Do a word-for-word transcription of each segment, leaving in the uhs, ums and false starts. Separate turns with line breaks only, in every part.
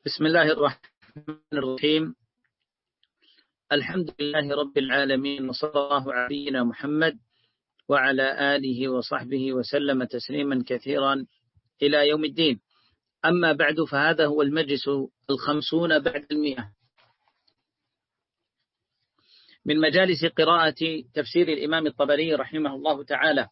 بسم الله الرحمن الرحيم. الحمد لله رب العالمين، وصلى الله على نبينا محمد وعلى آله وصحبه وسلم تسليما كثيرا إلى يوم الدين. أما بعد، فهذا هو المجلس الخمسون بعد المئة من مجالس قراءة تفسير الإمام الطبري رحمه الله تعالى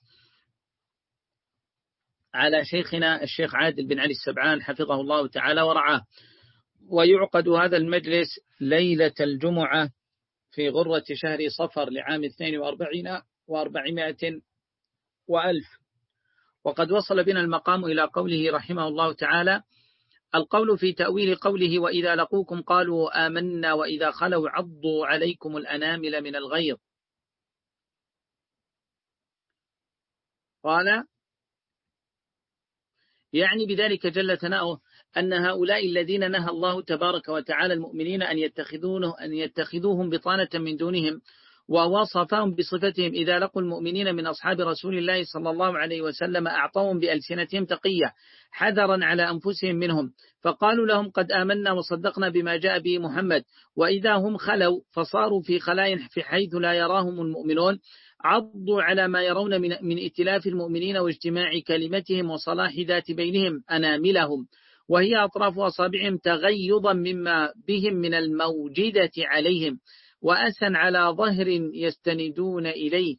على شيخنا الشيخ عادل بن علي السبعان حفظه الله تعالى ورعاه. ويعقد هذا المجلس ليلة الجمعة في غرة شهر صفر لعام اثنين وأربعين وأربعمائة وألف. وقد وصل بنا المقام إلى قوله رحمه الله تعالى: القول في تأويل قوله: وإذا لقوكم قالوا آمنا وإذا خلوا عضوا عليكم الأنامل من الغيظ. قال يعني بذلك جل ثناؤه أن هؤلاء الذين نهى الله تبارك وتعالى المؤمنين أن يتخذونه أن يتخذوهم بطانة من دونهم، ووصفهم بصفتهم إذا لقوا المؤمنين من أصحاب رسول الله صلى الله عليه وسلم أعطوهم بألسنتهم تقية حذرا على أنفسهم منهم، فقالوا لهم: قد آمنا وصدقنا بما جاء به محمد. وإذا هم خلوا فصاروا في خلاء في حيث لا يراهم المؤمنون، عضوا على ما يرون من, من ائتلاف المؤمنين واجتماع كلمتهم وصلاح ذات بينهم أناملهم، وهي أطراف أصابعهم، تغيظا مما بهم من الموجدة عليهم، وأسا على ظهر يستندون إليه،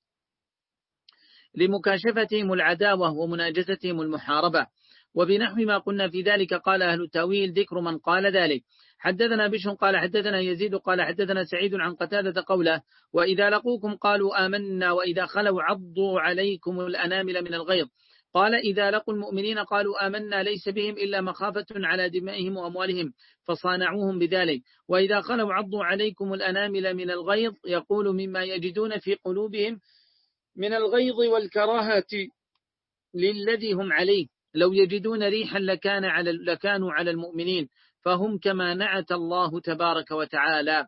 لمكاشفتهم العداوة ومناجزتهم المحاربة. وبنحو ما قلنا في ذلك قال أهل التأويل: ذكر من قال ذلك. حدثنا بشر قال حدثنا يزيد قال حدثنا سعيد عن قتادة قوله: وإذا لقوكم قالوا آمنا وإذا خلوا عضوا عليكم الأنامل من الغيظ. قال: إذا لقوا المؤمنين قالوا آمنا ليس بهم إلا مخافة على دمائهم وأموالهم فصانعوهم بذلك. وإذا خلوا عضوا عليكم الأنامل من الغيظ، يقول مما يجدون في قلوبهم من الغيظ والكراهة للذي هم عليه، لو يجدون ريحا لكان على لكانوا على المؤمنين، فهم كما نعت الله تبارك وتعالى.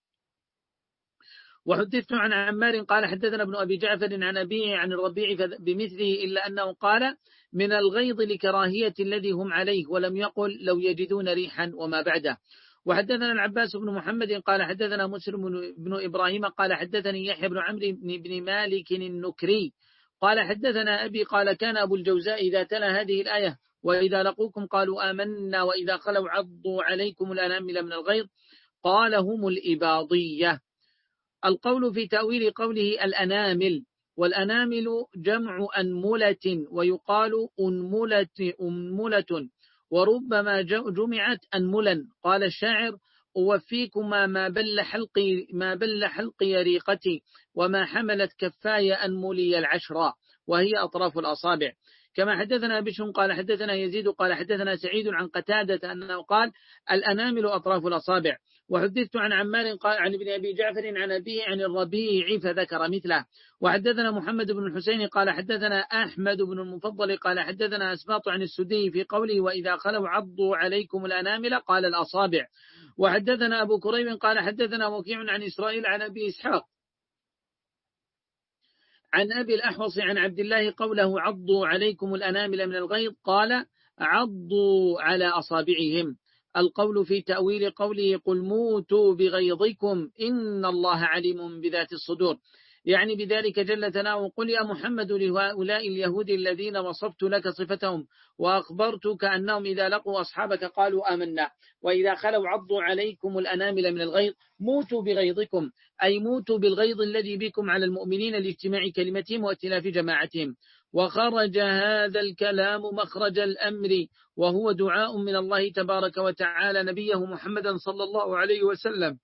وحدثت عن عمار قال حدثنا ابن أبي جعفر عن أبيه عن الربيع بمثله، إلا أنه قال: من الغيظ لكراهية الذي هم عليه، ولم يقل لو يجدون ريحا وما بعده. وحدثنا العباس بن محمد قال حدثنا مسلم بن إبراهيم قال حدثني يحيى بن عمرو بن مالك النكري قال حدثنا أبي قال: كان أبو الجوزاء إذا تلا هذه الآية: وإذا لقوكم قالوا آمنا وإذا خلوا عضوا عليكم الأنامل من الغيظ، قال: هم الإباضية. القول في تأويل قوله الأنامل، والأنامل جمع أنملة، ويقال أنملة أنملة، وربما جمعت أنملا. قال الشاعر: أوفيكما ما بل حلقي ما بل حلقي ريقتي، وما حملت كفاي أنملي العشرة، وهي أطراف الأصابع. كما حدثنا بشر قال حدثنا يزيد قال حدثنا سعيد عن قتادة أنه قال: الأنامل أطراف الأصابع. وحدثت عن عمار قال عن ابن أبي جعفر عن أبيه عن الربيع فذكر مثله. وحدثنا محمد بن الحسين قال حدثنا أحمد بن المفضل قال حدثنا أسباط عن السدي في قوله: وإذا خلوا عضوا عليكم الأنامل، قال: الأصابع. وحدثنا أبو كريب قال حدثنا وكيع عن إسرائيل عن أبي إسحاق عن أبي الأحوص عن عبد الله قوله: عضوا عليكم الأنامل من الغيظ، قال: عضوا على أصابعهم. القول في تأويل قوله: قل موتوا بغيظكم إن الله عليم بذات الصدور، يعني بذلك جل ثناؤه: قل يا محمد لهؤلاء اليهود الذين وصفت لك صفتهم وأخبرتك أنهم إذا لقوا أصحابك قالوا آمنا وإذا خلوا عضوا عليكم الأنامل من الغيظ، موتوا بغيظكم، أي موتوا بالغيظ الذي بكم على المؤمنين لاجتماع كلمتهم وائتلاف جماعتهم. وخرج هذا الكلام مخرج الأمر، وهو دعاء من الله تبارك وتعالى نبيه محمدا صلى الله عليه وسلم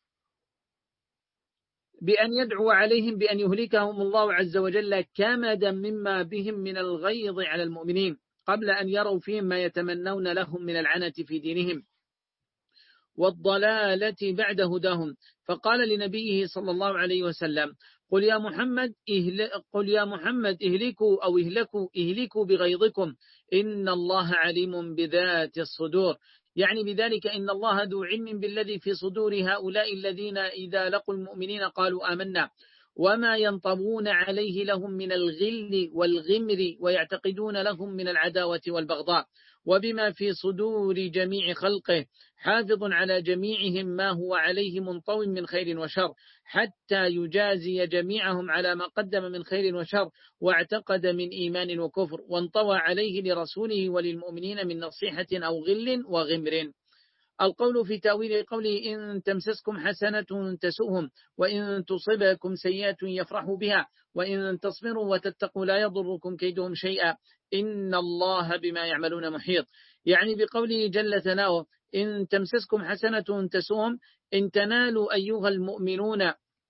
بأن يدعو عليهم بأن يهلكهم الله عز وجل كمدا مما بهم من الغيظ على المؤمنين، قبل أن يروا فيهم ما يتمنون لهم من العنة في دينهم والضلالة بعد هداهم. فقال لنبيه صلى الله عليه وسلم: قل يا محمد إهل... قل يا محمد اهلكوا أو اهلكوا اهلكوا بغيظكم إن الله عليم بذات الصدور، يعني بذلك إن الله ذو علم بالذي في صدور هؤلاء الذين إذا لقوا المؤمنين قالوا آمنا، وما ينطبون عليه لهم من الغل والغمر، ويعتقدون لهم من العداوة والبغضاء. وبما في صدور جميع خلقه، حافظ على جميعهم ما هو عليه منطو من خير وشر، حتى يجازي جميعهم على ما قدم من خير وشر واعتقد من إيمان وكفر، وانطوى عليه لرسوله وللمؤمنين من نصيحة أو غل وغمر. القول في تأويل قوله إن تمسسكم حسنة تسؤهم وإن تصبكم سيئة يفرحوا بها وإن تصبروا وتتقوا لا يضركم كيدهم شيئا إن الله بما يعملون محيط. يعني بقوله جل ثناؤه إن تمسسكم حسنة تسؤهم، إن تنالوا أيها المؤمنون،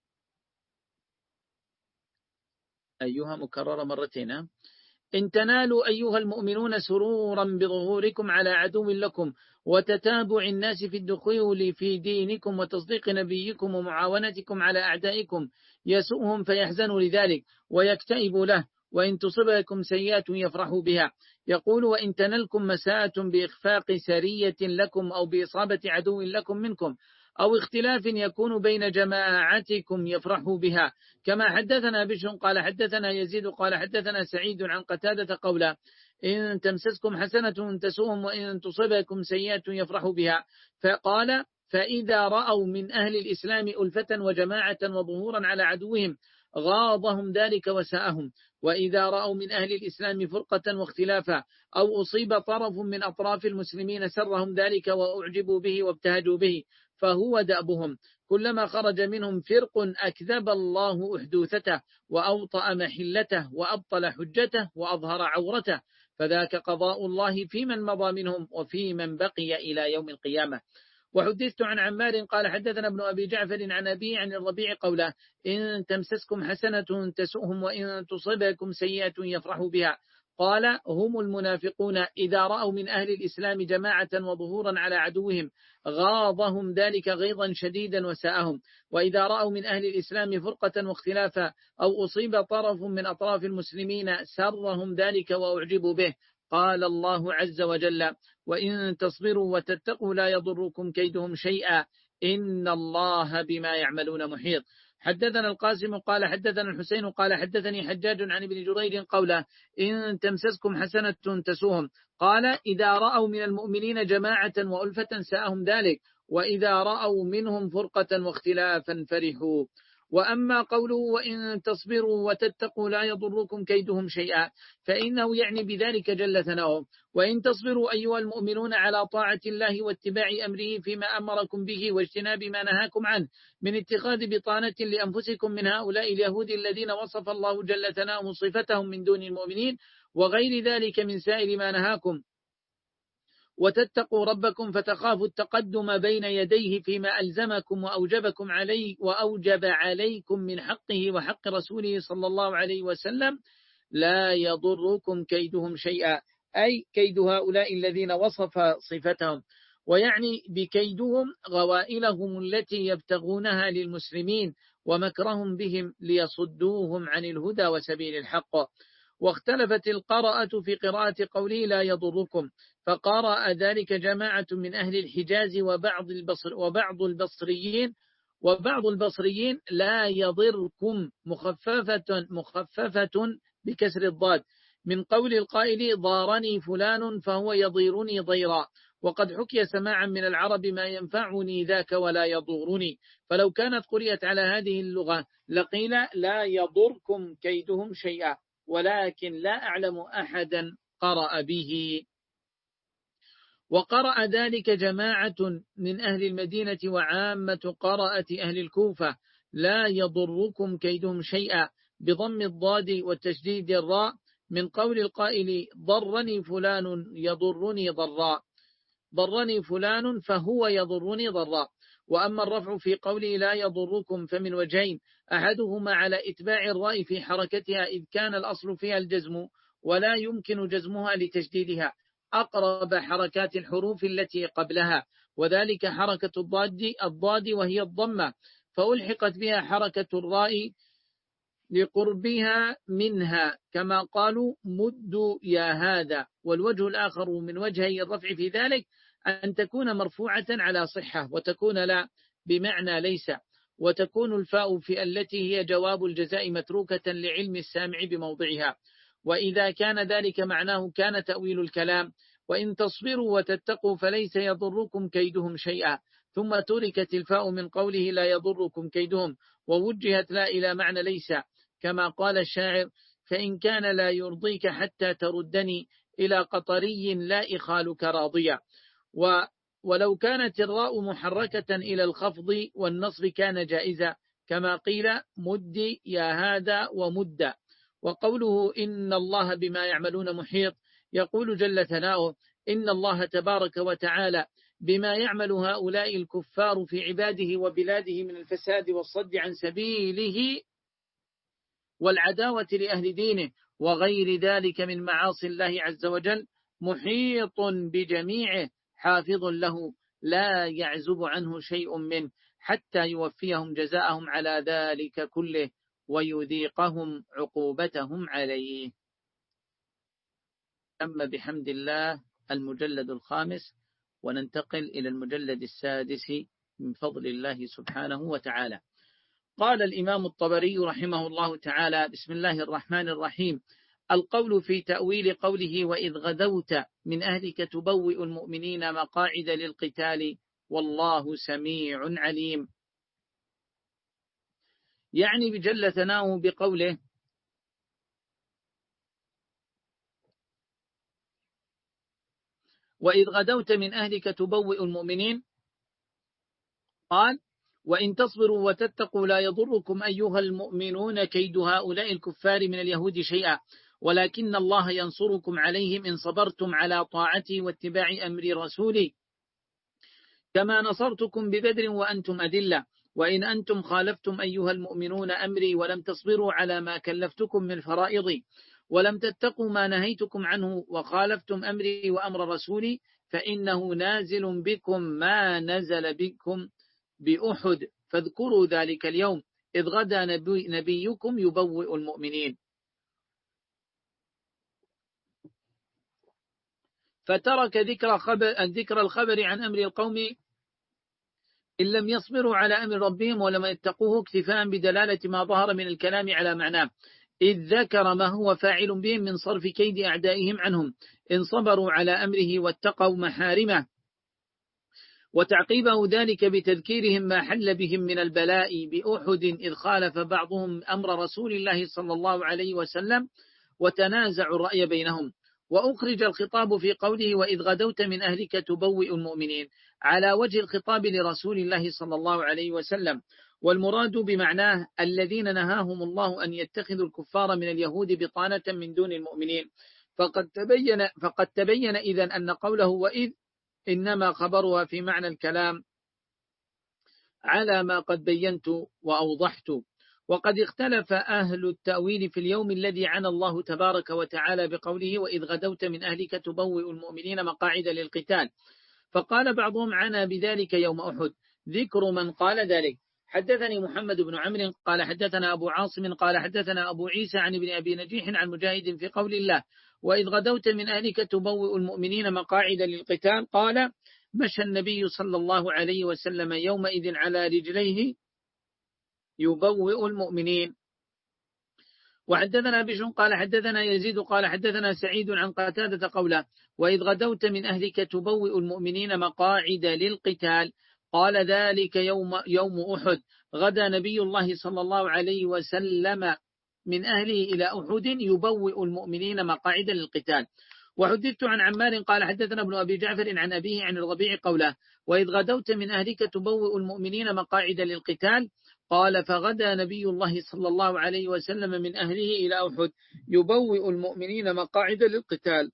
أيها مكررة مرتين، إن تنالوا أيها المؤمنون سرورا بظهوركم على عدو لكم وتتابع الناس في الدخول في دينكم وتصديق نبيكم ومعاونتكم على أعدائكم يسؤهم فيحزنوا لذلك ويكتئب له، وإن تصبكم سيئات يفرحوا بها. يقول وإن تنلكم مساءة بإخفاق سرية لكم أو بإصابة عدو لكم منكم أو اختلاف يكون بين جماعتكم يفرحوا بها. كما حدثنا بشر قال حدثنا يزيد قال حدثنا سعيد عن قتادة قولا إن تمسسكم حسنة تسؤهم وإن تصبكم سيئة يفرحوا بها. فقال فإذا رأوا من أهل الإسلام ألفة وجماعة وظهورا على عدوهم غاضهم ذلك وساءهم، وإذا رأوا من أهل الإسلام فرقة واختلافا أو أصيب طرف من أطراف المسلمين سرهم ذلك وأعجبوا به وابتهجوا به، فهو دأبهم. كلما خرج منهم فرق أكذب الله أحدوثته وأوطأ محلته وأبطل حجته وأظهر عورته، فذاك قضاء الله في من مضى منهم وفي من بقي إلى يوم القيامة. وحدثت عن عمار قال حدثنا ابن أبي جعفر عن أبي عن الربيع قوله إن تمسسكم حسنة تسؤهم وإن تصبكم سيئة يفرحوا بها. قال هم المنافقون إذا رأوا من أهل الإسلام جماعة وظهورا على عدوهم غاضهم ذلك غيظا شديدا وساءهم، وإذا رأوا من أهل الإسلام فرقة واختلافا أو أصيب طرف من أطراف المسلمين سرهم ذلك وأعجبوا به. قال الله عز وجل وإن تصبروا وتتقوا لا يضركم كيدهم شيئا إن الله بما يعملون محيط. حدثنا القاسم قال حدثنا الحسين قال حدثني حجاج عن ابن جرير قوله إن تمسسكم حسنة تسوهم، قال إذا رأوا من المؤمنين جماعة وألفة ساءهم ذلك، وإذا رأوا منهم فرقة واختلافا فرحوا. وأما قوله وإن تصبروا وتتقوا لا يضركم كيدهم شيئا، فإنه يعني بذلك جل ثناؤه وإن تصبروا أيها المؤمنون على طاعة الله واتباع أمره فيما أمركم به واجتناب ما نهاكم عنه من اتخاذ بطانة لأنفسكم من هؤلاء اليهود الذين وصف الله جل ثناؤه صفتهم من دون المؤمنين وغير ذلك من سائر ما نهاكم، وتتقوا ربكم فتخافوا التقدم بين يديه فيما ألزمكم وأوجبكم عليه وأوجب عليكم من حقه وحق رسوله صلى الله عليه وسلم لا يضركم كيدهم شيئا، أي كيد هؤلاء الذين وصف صفتهم، ويعني بكيدهم غوائلهم التي يبتغونها للمسلمين ومكرهم بهم ليصدوهم عن الهدى وسبيل الحق. واختلفت القراءة في قراءة قوله لا يضركم، فقرأ ذلك جماعة من أهل الحجاز وبعض البصر وبعض البصريين وبعض البصريين لا يضركم مخففة مخففة بكسر الضاد من قول القائل ضارني فلان فهو يضيرني ضيرا، وقد حكي سماعا من العرب ما ينفعني ذاك ولا يضرني، فلو كانت قرئت على هذه اللغة لقيل لا يضركم كيدهم شيئا، ولكن لا أعلم أحدا قرأ به. وقرأ ذلك جماعة من أهل المدينة وعامة قراءة أهل الكوفة لا يضركم كيدهم شيئا بضم الضاد والتشديد الراء من قول القائل ضرني فلان يضرني ضراء، ضرني فلان فهو يضرني ضراء. وأما الرفع في قوله لا يضركم فمن وجهين، أحدهما على إتباع الراء في حركتها إذ كان الأصل فيها الجزم ولا يمكن جزمها لتشديدها أقرب حركات الحروف التي قبلها، وذلك حركة الضاد الضاد وهي الضمة فألحقت بها حركة الراء لقربها منها كما قالوا مد يا هذا. والوجه الآخر من وجهي الرفع في ذلك أن تكون مرفوعة على صحة وتكون لا بمعنى ليس، وتكون الفاء في التي هي جواب الجزاء متروكة لعلم السامع بموضعها. وإذا كان ذلك معناه كان تأويل الكلام وإن تصبروا وتتقوا فليس يضركم كيدهم شيئا. ثم تركت الفاء من قوله لا يضركم كيدهم، ووجهت لا إلى معنى ليس، كما قال الشاعر: فإن كان لا يرضيك حتى تردني إلى قطري لا إخالك راضيا. و ولو كانت الراء محركة إلى الخفض والنصب كان جائزا، كما قيل مد يا هذا ومد. وقوله إن الله بما يعملون محيط، يقول جل ثناؤه: إن الله تبارك وتعالى بما يعمل هؤلاء الكفار في عباده وبلاده من الفساد والصد عن سبيله والعداوة لأهل دينه وغير ذلك من معاصي الله عز وجل محيط بجميعه حافظ له لا يعزب عنه شيء منه، حتى يوفيهم جزاءهم على ذلك كله ويذيقهم عقوبتهم عليه. أما بحمد الله المجلد الخامس، وننتقل إلى المجلد السادس من فضل الله سبحانه وتعالى. قال الإمام الطبري رحمه الله تعالى: بسم الله الرحمن الرحيم. القول في تأويل قوله وإذ غدوت من أهلك تبوئ المؤمنين مقاعد للقتال والله سميع عليم. يعني بجل ثناؤه بقوله: وإذ غدوت من أهلك تبوئ المؤمنين، قال: وإن تصبروا وتتقوا لا يضركم أيها المؤمنون كيد هؤلاء الكفار من اليهود شيئا، ولكن الله ينصركم عليهم إن صبرتم على طاعته واتباع أمر رسوله، كما نصرتكم ببدر وأنتم أذلة. وإن أنتم خالفتم أيها المؤمنون أمري ولم تصبروا على ما كلفتكم من فرائضي ولم تتقوا ما نهيتكم عنه وخالفتم أمري وأمر رسولي، فإنه نازل بكم ما نزل بكم بأحد، فاذكروا ذلك اليوم إذ غدا نبي نبيكم يبوئ المؤمنين. فترك ذكر, خبر ذكر الخبر عن أمر القوم إن لم يصبروا على أمر ربهم ولم يتقوه، اكتفاء بدلالة ما ظهر من الكلام على معناه، إذ ذكر ما هو فاعل بهم من صرف كيد أعدائهم عنهم إن صبروا على أمره واتقوا محارمه، وتعقيبه ذلك بتذكيرهم ما حل بهم من البلاء بأحد إذ خالف بعضهم أمر رسول الله صلى الله عليه وسلم وتنازعوا الرأي بينهم. وأخرج الخطاب في قوله وإذ غدوت من أهلك تبوئ المؤمنين على وجه الخطاب لرسول الله صلى الله عليه وسلم، والمراد بمعناه الذين نهاهم الله أن يتخذوا الكفار من اليهود بطانة من دون المؤمنين. فقد تبين, فقد تبين إذن أن قوله وإذ إنما خبرها في معنى الكلام على ما قد بينت وأوضحت. وقد اختلف أهل التأويل في اليوم الذي عنى الله تبارك وتعالى بقوله وإذ غدوت من أهلك تبوئ المؤمنين مقاعد للقتال، فقال بعضهم عنى بذلك يوم أحد. ذكر من قال ذلك: حدثني محمد بن عمرو قال حدثنا أبو عاصم قال حدثنا أبو عيسى عن ابن أبي نجيح عن مجاهد في قول الله وإذ غدوت من أهلك تبوئ المؤمنين مقاعد للقتال، قال: مشى النبي صلى الله عليه وسلم يومئذ على رجليه يبوئ المؤمنين. وحدثنا بشر قال حدثنا يزيد قال حدثنا سعيد عن قتادة قوله وإذ غدوت من أهلك تبوئ المؤمنين مقاعد للقتال، قال: ذلك يوم, يوم أحد غدا نبي الله صلى الله عليه وسلم من أهله إلى أحد يبوئ المؤمنين مقاعد للقتال. وحدثت عن عمار قال حدثنا ابن أبي جعفر عن أبيه عن الربيع قوله وإذ غدوت من أهلك تبوئ المؤمنين مقاعد للقتال، قال: فغدا نبي الله صلى الله عليه وسلم من أهله إلى أحد يبوئ المؤمنين مقاعد للقتال.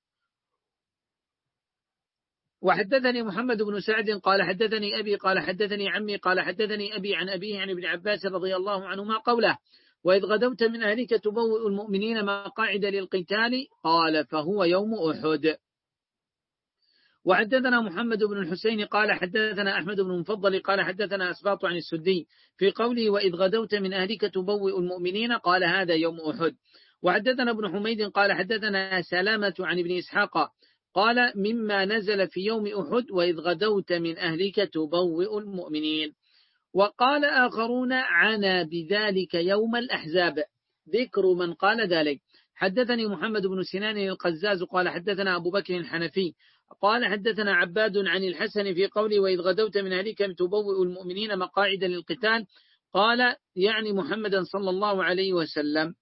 وحدثني محمد بن سعد قال حدثني أبي قال حدثني عمي قال حدثني أبي عن أبيه عن ابن عباس رضي الله عنهما قوله وإذ غدوت من أهلك تبوئ المؤمنين مقاعد للقتال، قال: فهو يوم أحد. وحدثنا محمد بن الحسين قال حدثنا أحمد بن المفضل قال حدثنا أسباط عن السدي في قوله وإذ غدوت من أهلك تبوئ المؤمنين، قال: هذا يوم أحد. وحدثنا ابن حميد قال حدثنا سلامة عن ابن إسحاق قال: مما نزل في يوم أحد وإذ غدوت من أهلك تبوئ المؤمنين. وقال آخرون عنا بذلك يوم الأحزاب. ذكر من قال ذلك: حدثني محمد بن سنان القزاز قال حدثنا أبو بكر الحنفي قال حدثنا عباد عن الحسن في قوله وإذ غدوت من أهلك تبوئ المؤمنين مقاعد للقتال، قال يعني محمدا صلى الله عليه وسلم.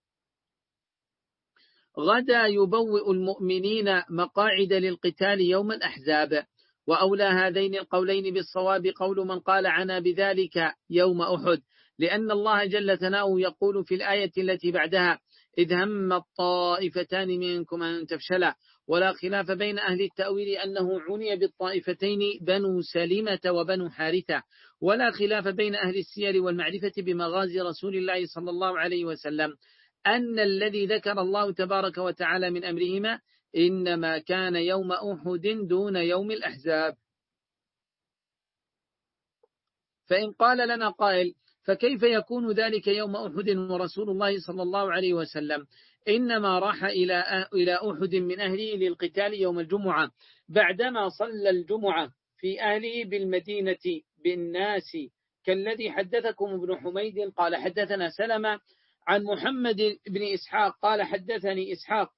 غدا يبوئ المؤمنين مقاعد للقتال يوم الأحزاب، وأولى هذين القولين بالصواب قول من قال عنا بذلك يوم أحد، لأن الله جل ثناؤه يقول في الآية التي بعدها إذ هم الطائفتان منكم أن تفشلا، ولا خلاف بين أهل التأويل أنه عني بالطائفتين بنو سلمة وبنو حارثة، ولا خلاف بين أهل السير والمعرفة بمغازي رسول الله صلى الله عليه وسلم أن الذي ذكر الله تبارك وتعالى من أمرهما إنما كان يوم أحد دون يوم الأحزاب. فإن قال لنا قائل فكيف يكون ذلك يوم أحد ورسول الله صلى الله عليه وسلم إنما راح إلى إلى أحد من أهله للقتال يوم الجمعة بعدما صلى الجمعة في أهله بالمدينة بالناس، كالذي حدثكم ابن حميد قال حدثنا سلمة عن محمد بن إسحاق قال حدثني إسحاق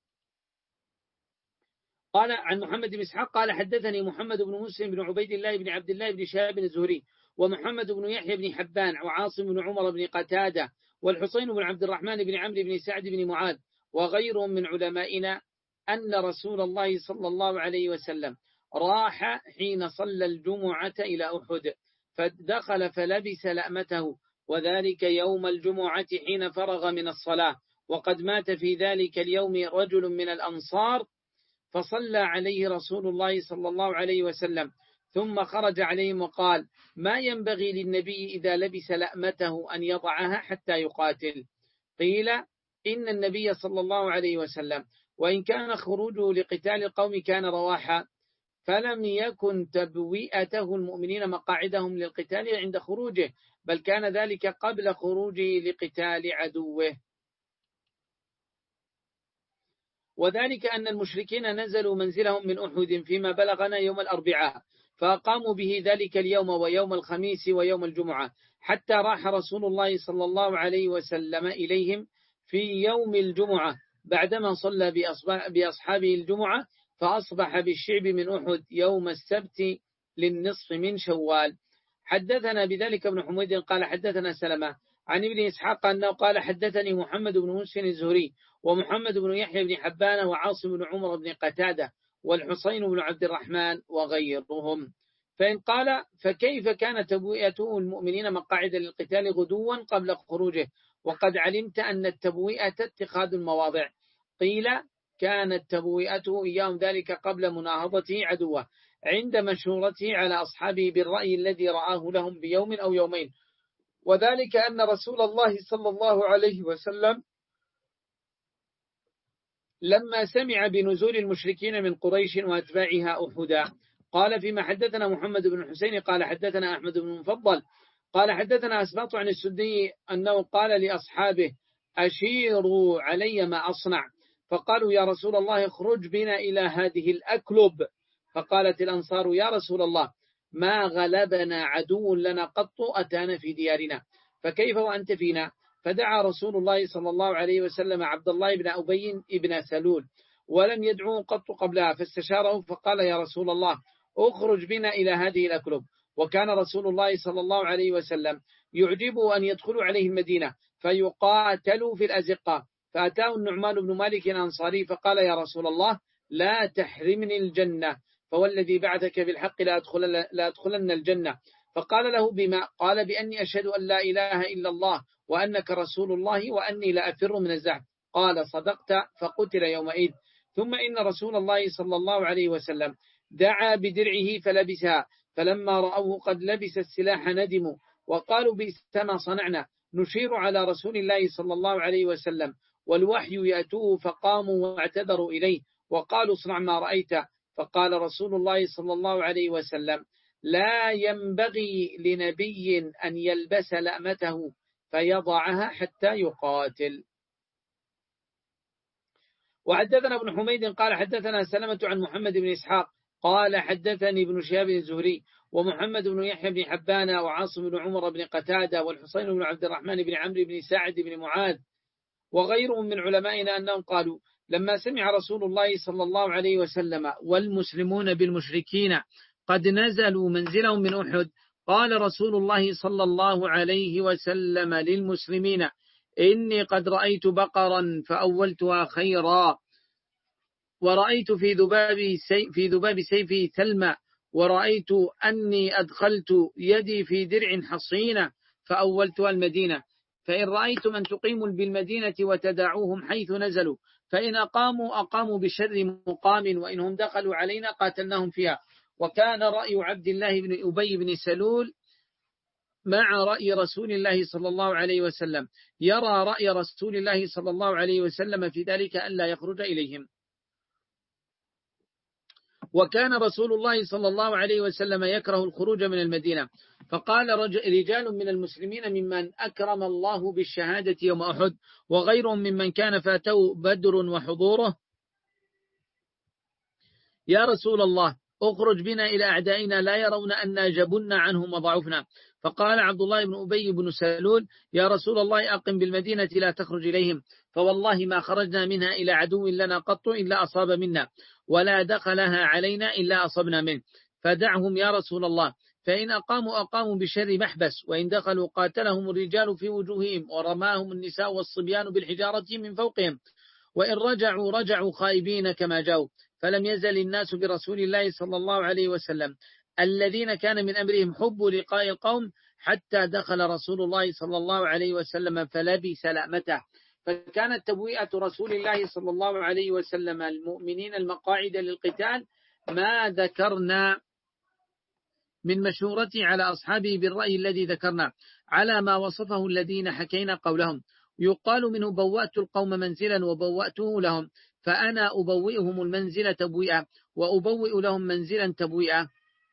قال عن محمد بن إسحاق قال حدثني محمد بن مسلم بن عبيد الله بن عبد الله بن شهاب الزهري ومحمد بن يحيى بن حبان وعاصم بن عمر بن قتادة والحسين بن عبد الرحمن بن عمرو بن سعد بن معاذ وغيرهم من علمائنا أن رسول الله صلى الله عليه وسلم راح حين صلى الجمعة إلى أحد فدخل فلبس لأمته، وذلك يوم الجمعة حين فرغ من الصلاة، وقد مات في ذلك اليوم رجل من الأنصار فصلى عليه رسول الله صلى الله عليه وسلم، ثم خرج عليهم وقال ما ينبغي للنبي إذا لبس لأمته أن يضعها حتى يقاتل. قيل إن النبي صلى الله عليه وسلم وإن كان خروجه لقتال القوم كان رواحا، فلم يكن تبوئته المؤمنين مقاعدهم للقتال عند خروجه، بل كان ذلك قبل خروجه لقتال عدوه. وذلك أن المشركين نزلوا منزلهم من أحد فيما بلغنا يوم الأربعاء، فأقاموا به ذلك اليوم ويوم الخميس ويوم الجمعة، حتى راح رسول الله صلى الله عليه وسلم إليهم في يوم الجمعة بعدما صلى بأصحابه الجمعة، فأصبح بالشعب من أحد يوم السبت للنصف من شوال. حدثنا بذلك ابن حميد قال حدثنا سلمة عن ابن إسحاق أنه قال حدثني محمد بن مسلم الزهري ومحمد بن يحيى بن حبان وعاصم بن عمر بن قتادة والحسين بن عبد الرحمن وغيرهم. فإن قال فكيف كانت تبوئته المؤمنين مقاعد للقتال غدوا قبل خروجه وقد علمت أن التبوئة اتخاذ المواضع؟ قيل كانت تبوئته إياهم ذلك قبل مناهضته عدوه عند مشورته على أصحابه بالرأي الذي رآه لهم بيوم أو يومين، وذلك أن رسول الله صلى الله عليه وسلم لما سمع بنزول المشركين من قريش وأتباعها أحدا. قال فيما حدثنا محمد بن حسين قال حدثنا أحمد بن مفضل قال حدثنا أسباط عن السدي أنه قال لأصحابه أشيروا علي ما أصنع، فقالوا يا رسول الله اخرج بنا إلى هذه الأكلب، فقالت الأنصار يا رسول الله ما غلبنا عدو لنا قط أتانا في ديارنا فكيف وأنت فينا؟ فدعا رسول الله صلى الله عليه وسلم عبد الله بن أبي بن سلول ولم يدعوه قط قبلها، فاستشاره فقال يا رسول الله اخرج بنا إلى هذه الأكلب. وكان رسول الله صلى الله عليه وسلم يعجبه أن يدخلوا عليه المدينة فيقاتلوا في الأزقة، فأتاه النعمان بن مالك الأنصاري فقال يا رسول الله لا تحرمني الجنة، فوالذي بعثك بالحق لا أدخلن, لا أدخلن الجنة. فقال له بما؟ قال بأني أشهد أن لا إله إلا الله وأنك رسول الله وأني لا أفر من الزحف. قال صدقت، فقتل يومئذ. ثم إن رسول الله صلى الله عليه وسلم دعا بدرعه فلبسها، فلما رأوه قد لبس السلاح ندموا وقالوا بئس ما صنعنا، نشير على رسول الله صلى الله عليه وسلم والوحي يأتوه، فقاموا واعتذروا إليه وقالوا اصنع ما رأيت. فقال رسول الله صلى الله عليه وسلم لا ينبغي لنبي أن يلبس لأمته فيضعها حتى يقاتل. وحدثنا ابن حميد قال حدثنا سلمة عن محمد بن إسحاق قال حدثني ابن شهاب الزهري ومحمد بن يحيى بن حبان وعاصم بن عمر بن قتادة والحسين بن عبد الرحمن بن عمرو بن سعد بن معاذ وغيرهم من علمائنا أنهم قالوا لما سمع رسول الله صلى الله عليه وسلم والمسلمون بالمشركين قد نزلوا منزلهم من أحد، قال رسول الله صلى الله عليه وسلم للمسلمين: إني قد رأيت بقرا فأولتها خيرا، ورأيت في ذباب سيف في ذباب سيفي ثلما، ورأيت أني أدخلت يدي في درع حصينة فأولتها المدينة، فإن رأيتم أن تقيموا بالمدينة وتدعوهم حيث نزلوا، فإن أقاموا أقاموا بشر مقام، وإنهم دخلوا علينا قاتلناهم فيها. وكان رأي عبد الله بن أبي بن سلول مع رأي رسول الله صلى الله عليه وسلم، يرى رأي رسول الله صلى الله عليه وسلم في ذلك ألا يخرج إليهم. وكان رسول الله صلى الله عليه وسلم يكره الخروج من المدينة، فقال رجال من المسلمين ممن أكرم الله بالشهادة يوم أحد، وغيرهم ممن كان فاته بدر وحضوره: يا رسول الله اخرج بنا إلى أعدائنا لا يرون أن جبنا عنهم وضعفنا. فقال عبد الله بن أبي بن سلول: يا رسول الله أقم بالمدينة لا تخرج إليهم، فوالله ما خرجنا منها إلى عدو لنا قط إلا أصاب منا، ولا دخلها علينا إلا أصبنا منه، فدعهم يا رسول الله، فإن أقاموا أقاموا بشر محبس، وإن دخلوا قاتلهم الرجال في وجوههم، ورماهم النساء والصبيان بالحجارة من فوقهم، وإن رجعوا رجعوا خائبين كما جاءوا. فلم يزل الناس برسول الله صلى الله عليه وسلم الذين كان من أمرهم حب لقاء القوم، حتى دخل رسول الله صلى الله عليه وسلم فلبس لأمته. فكانت تبوئة رسول الله صلى الله عليه وسلم المؤمنين المقاعد للقتال ما ذكرنا من مشورته على أصحابه بالرأي الذي ذكرنا، على ما وصفه الذين حكينا قولهم. يقال منه: بوأت القوم منزلا وبوأته لهم، فأنا أبوئهم المنزل تبوئة، وأبوئ لهم منزلا تبوئة.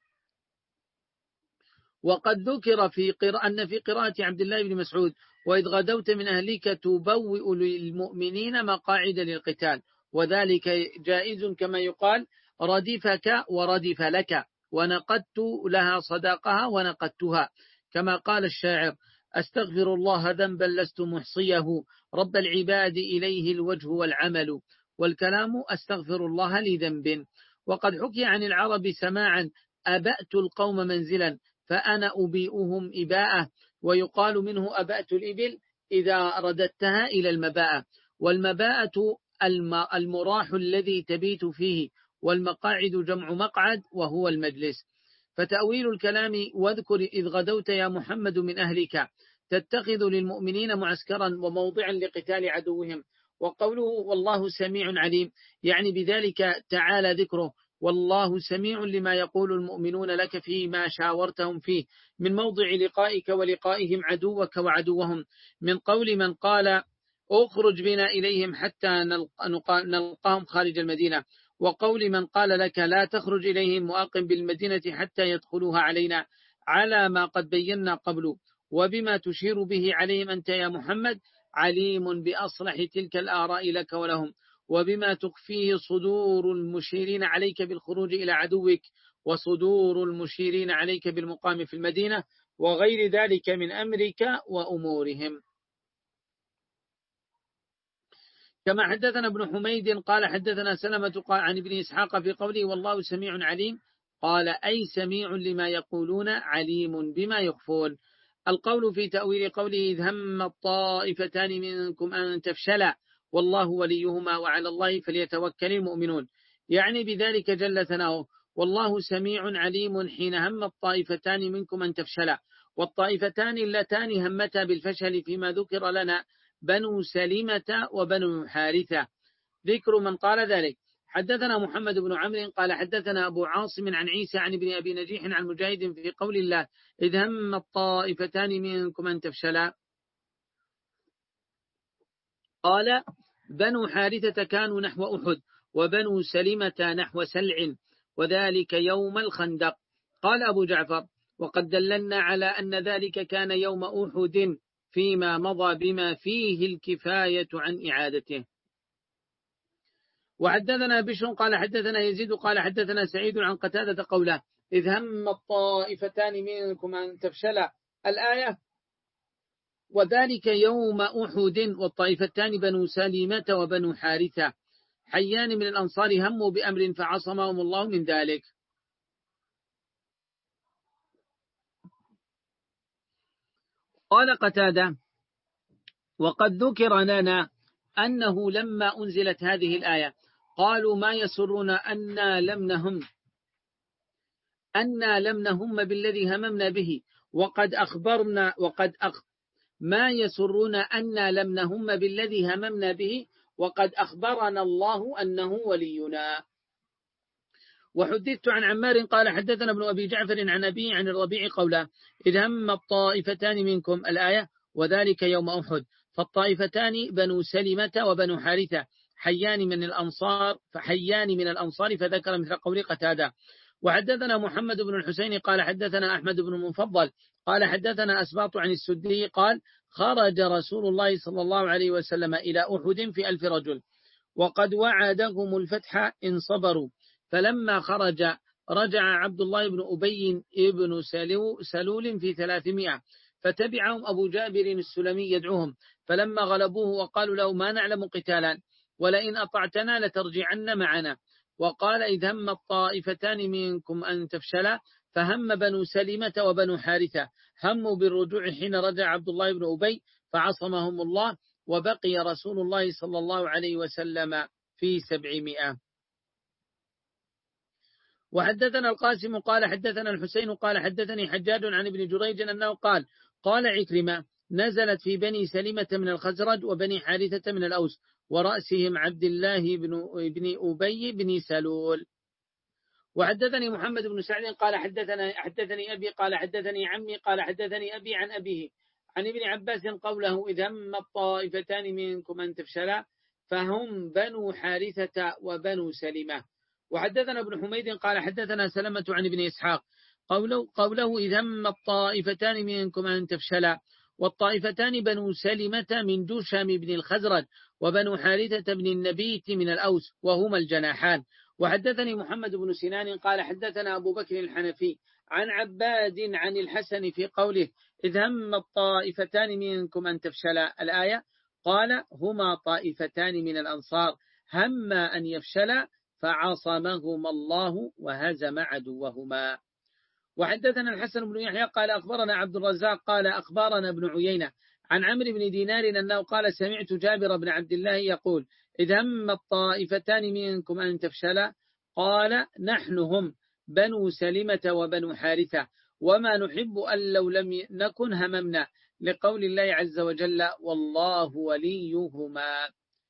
وقد ذكر في قراءة أن في قراءة عبد الله بن مسعود: وإذ غدوت من أهلك تبوئ للمؤمنين مقاعد للقتال، وذلك جائز كما يقال: ردفك وردف لك، ونقدت لها صداقها ونقدتها، كما قال الشاعر: أستغفر الله ذنبا لست محصيه، رب العباد إليه الوجه والعمل، والكلام أستغفر الله لذنب. وقد حكي عن العرب سماعا: أبأت القوم منزلا فأنا أبيئهم إباءة، ويقال منه: أبأت الإبل إذا رددتها إلى المباءة. والمباءة المراح الذي تبيت فيه، والمقاعد جمع مقعد وهو المجلس. فتأويل الكلام: واذكر إذ غدوت يا محمد من أهلك، تتخذ للمؤمنين معسكرا وموضعا لقتال عدوهم. وقوله: والله سميع عليم، يعني بذلك تعالى ذكره: والله سميع لما يقول المؤمنون لك فيما شاورتهم فيه، من موضع لقائك ولقائهم عدوك وعدوهم، من قول من قال: اخرج بنا إليهم حتى نلقاهم خارج المدينة، وقول من قال لك: لا تخرج إليهم وأقم بالمدينة حتى يدخلوها علينا، على ما قد بينا قبل. وبما تشير به عليهم أنت يا محمد عليم بأصلح تلك الآراء لك ولهم، وبما تخفيه صدور المشيرين عليك بالخروج إلى عدوك، وصدور المشيرين عليك بالمقام في المدينة، وغير ذلك من أمرك وأمورهم. كما حدثنا ابن حميد قال حدثنا سلمة قال عن ابن إسحاق في قوله: والله سميع عليم، قال: أي سميع لما يقولون عليم بما يخفون. القول في تأويل قوله: إذ هم الطائفتان منكم أن تفشلا والله وليهما وعلى الله فليتوكل المؤمنون، يعني بذلك جل ثناؤه: والله سميع عليم حين هم الطائفتان منكم أن تفشلا. والطائفتان اللتان همتا بالفشل فيما ذكر لنا بنو سلمة وبنو حارثة. ذكر من قال ذلك: حدثنا محمد بن عمرو قال حدثنا أبو عاصم عن عيسى عن ابن أبي نجيح عن مجاهد في قول الله: إذ هم الطائفتان منكم أن تفشلا، قال: بنو حارثة كانوا نحو أحد، وبنو سلمة نحو سلع، وذلك يوم الخندق. قال أبو جعفر: وقد دللنا على أن ذلك كان يوم أحد فيما مضى بما فيه الكفاية عن إعادته. وحدثنا بشر قال حدثنا يزيد قال حدثنا سعيد عن قتادة قوله: إذ هم الطائفتان منكم أن تفشلا، الآية: وذلك يوم أحد، والطائفتان بنو سلمة وبنو حارثة. حيان من الأنصار هموا بأمر فعصمهم الله من ذلك. قال قتادة: وقد ذكر لنا أنه لما أنزلت هذه الآية قالوا ما يسرنا أنا لم نهم أنا لم نهم بالذي هممنا به وقد أخبرنا وقد أخ ما يسرنا أنا لم نهم بالذي هممنا به وقد أخبرنا الله أنه ولينا. وحدثت عن عمار قال حدثنا ابن أبي جعفر عن أبيه عن الربيع قوله: إذ هم الطائفتان منكم الآية وذلك يوم أحد، فالطائفتان بنو سلمة وبنو حارثة حيان من الأنصار فحيان من الأنصار فذكر مثل قول قتادة. وحدثنا محمد بن الحسين قال حدثنا أحمد بن المفضل قال حدثنا أسباط عن السدي قال: خرج رسول الله صلى الله عليه وسلم إلى أحد في ألف رجل وقد وعدهم الفتح إن صبروا، فلما خرج رجع عبد الله بن أبي بن سلول في ثلاثمائة فتبعهم أبو جابر السلمي يدعوهم، فلما غلبوه وقالوا له: ما نعلم قتالا ولئن أطعتنا لترجعن معنا. وقال: إذ هم الطائفتان منكم أن تفشلا، فهم بنو سلمة وبنو حارثة هموا بالرجوع حين رجع عبد الله بن أبي فعصمهم الله، وبقي رسول الله صلى الله عليه وسلم في سبعمائة. وحدثنا القاسم قال حدثنا الحسين قال حدثني حجاج عن ابن جريج أنه قال: قال عكرمة: نزلت في بني سلمة من الخزرج وبني حارثة من الأوس ورأسهم عبد الله بن ابن أبي بن سلول. وحدثني محمد بن سعد قال حدثنا حدثني أبي قال حدثني عمي قال حدثني أبي عن أبيه عن ابن عباس قوله: إذ هم الطائفتان منكم أن تفشلا، فهم بنو حارثة وبنو سلمة. وحدثنا ابن حميد قال حدثنا سلمة عن ابن إسحاق قوله, قوله إذ هم الطائفتان منكم أن تفشلا، والطائفتان بنو سلمة من جشم بن الخزرج وبنو حارثة بن النبيت من الأوس وهما الجناحان. وحدثني محمد بن سنان قال حدثنا أبو بكر الحنفي عن عباد عن الحسن في قوله: إذ هم الطائفتان منكم أن تفشلا الآية، قال: هما طائفتان من الأنصار هما أن يفشلا فعصمهما الله وهزم عدوهما. وحدثنا الحسن بن يحيى قال أخبرنا عبد الرزاق قال أخبرنا ابن عيينة عن عمرو بن دينار أنه قال: سمعت جابر بن عبد الله يقول: إذ هم الطائفتان منكم أن تفشلا، قال: نحن هم بنو سلمة وبنو حارثة، وما نحب أن لو لم نكن هممنا، لقول الله عز وجل: والله وليهما.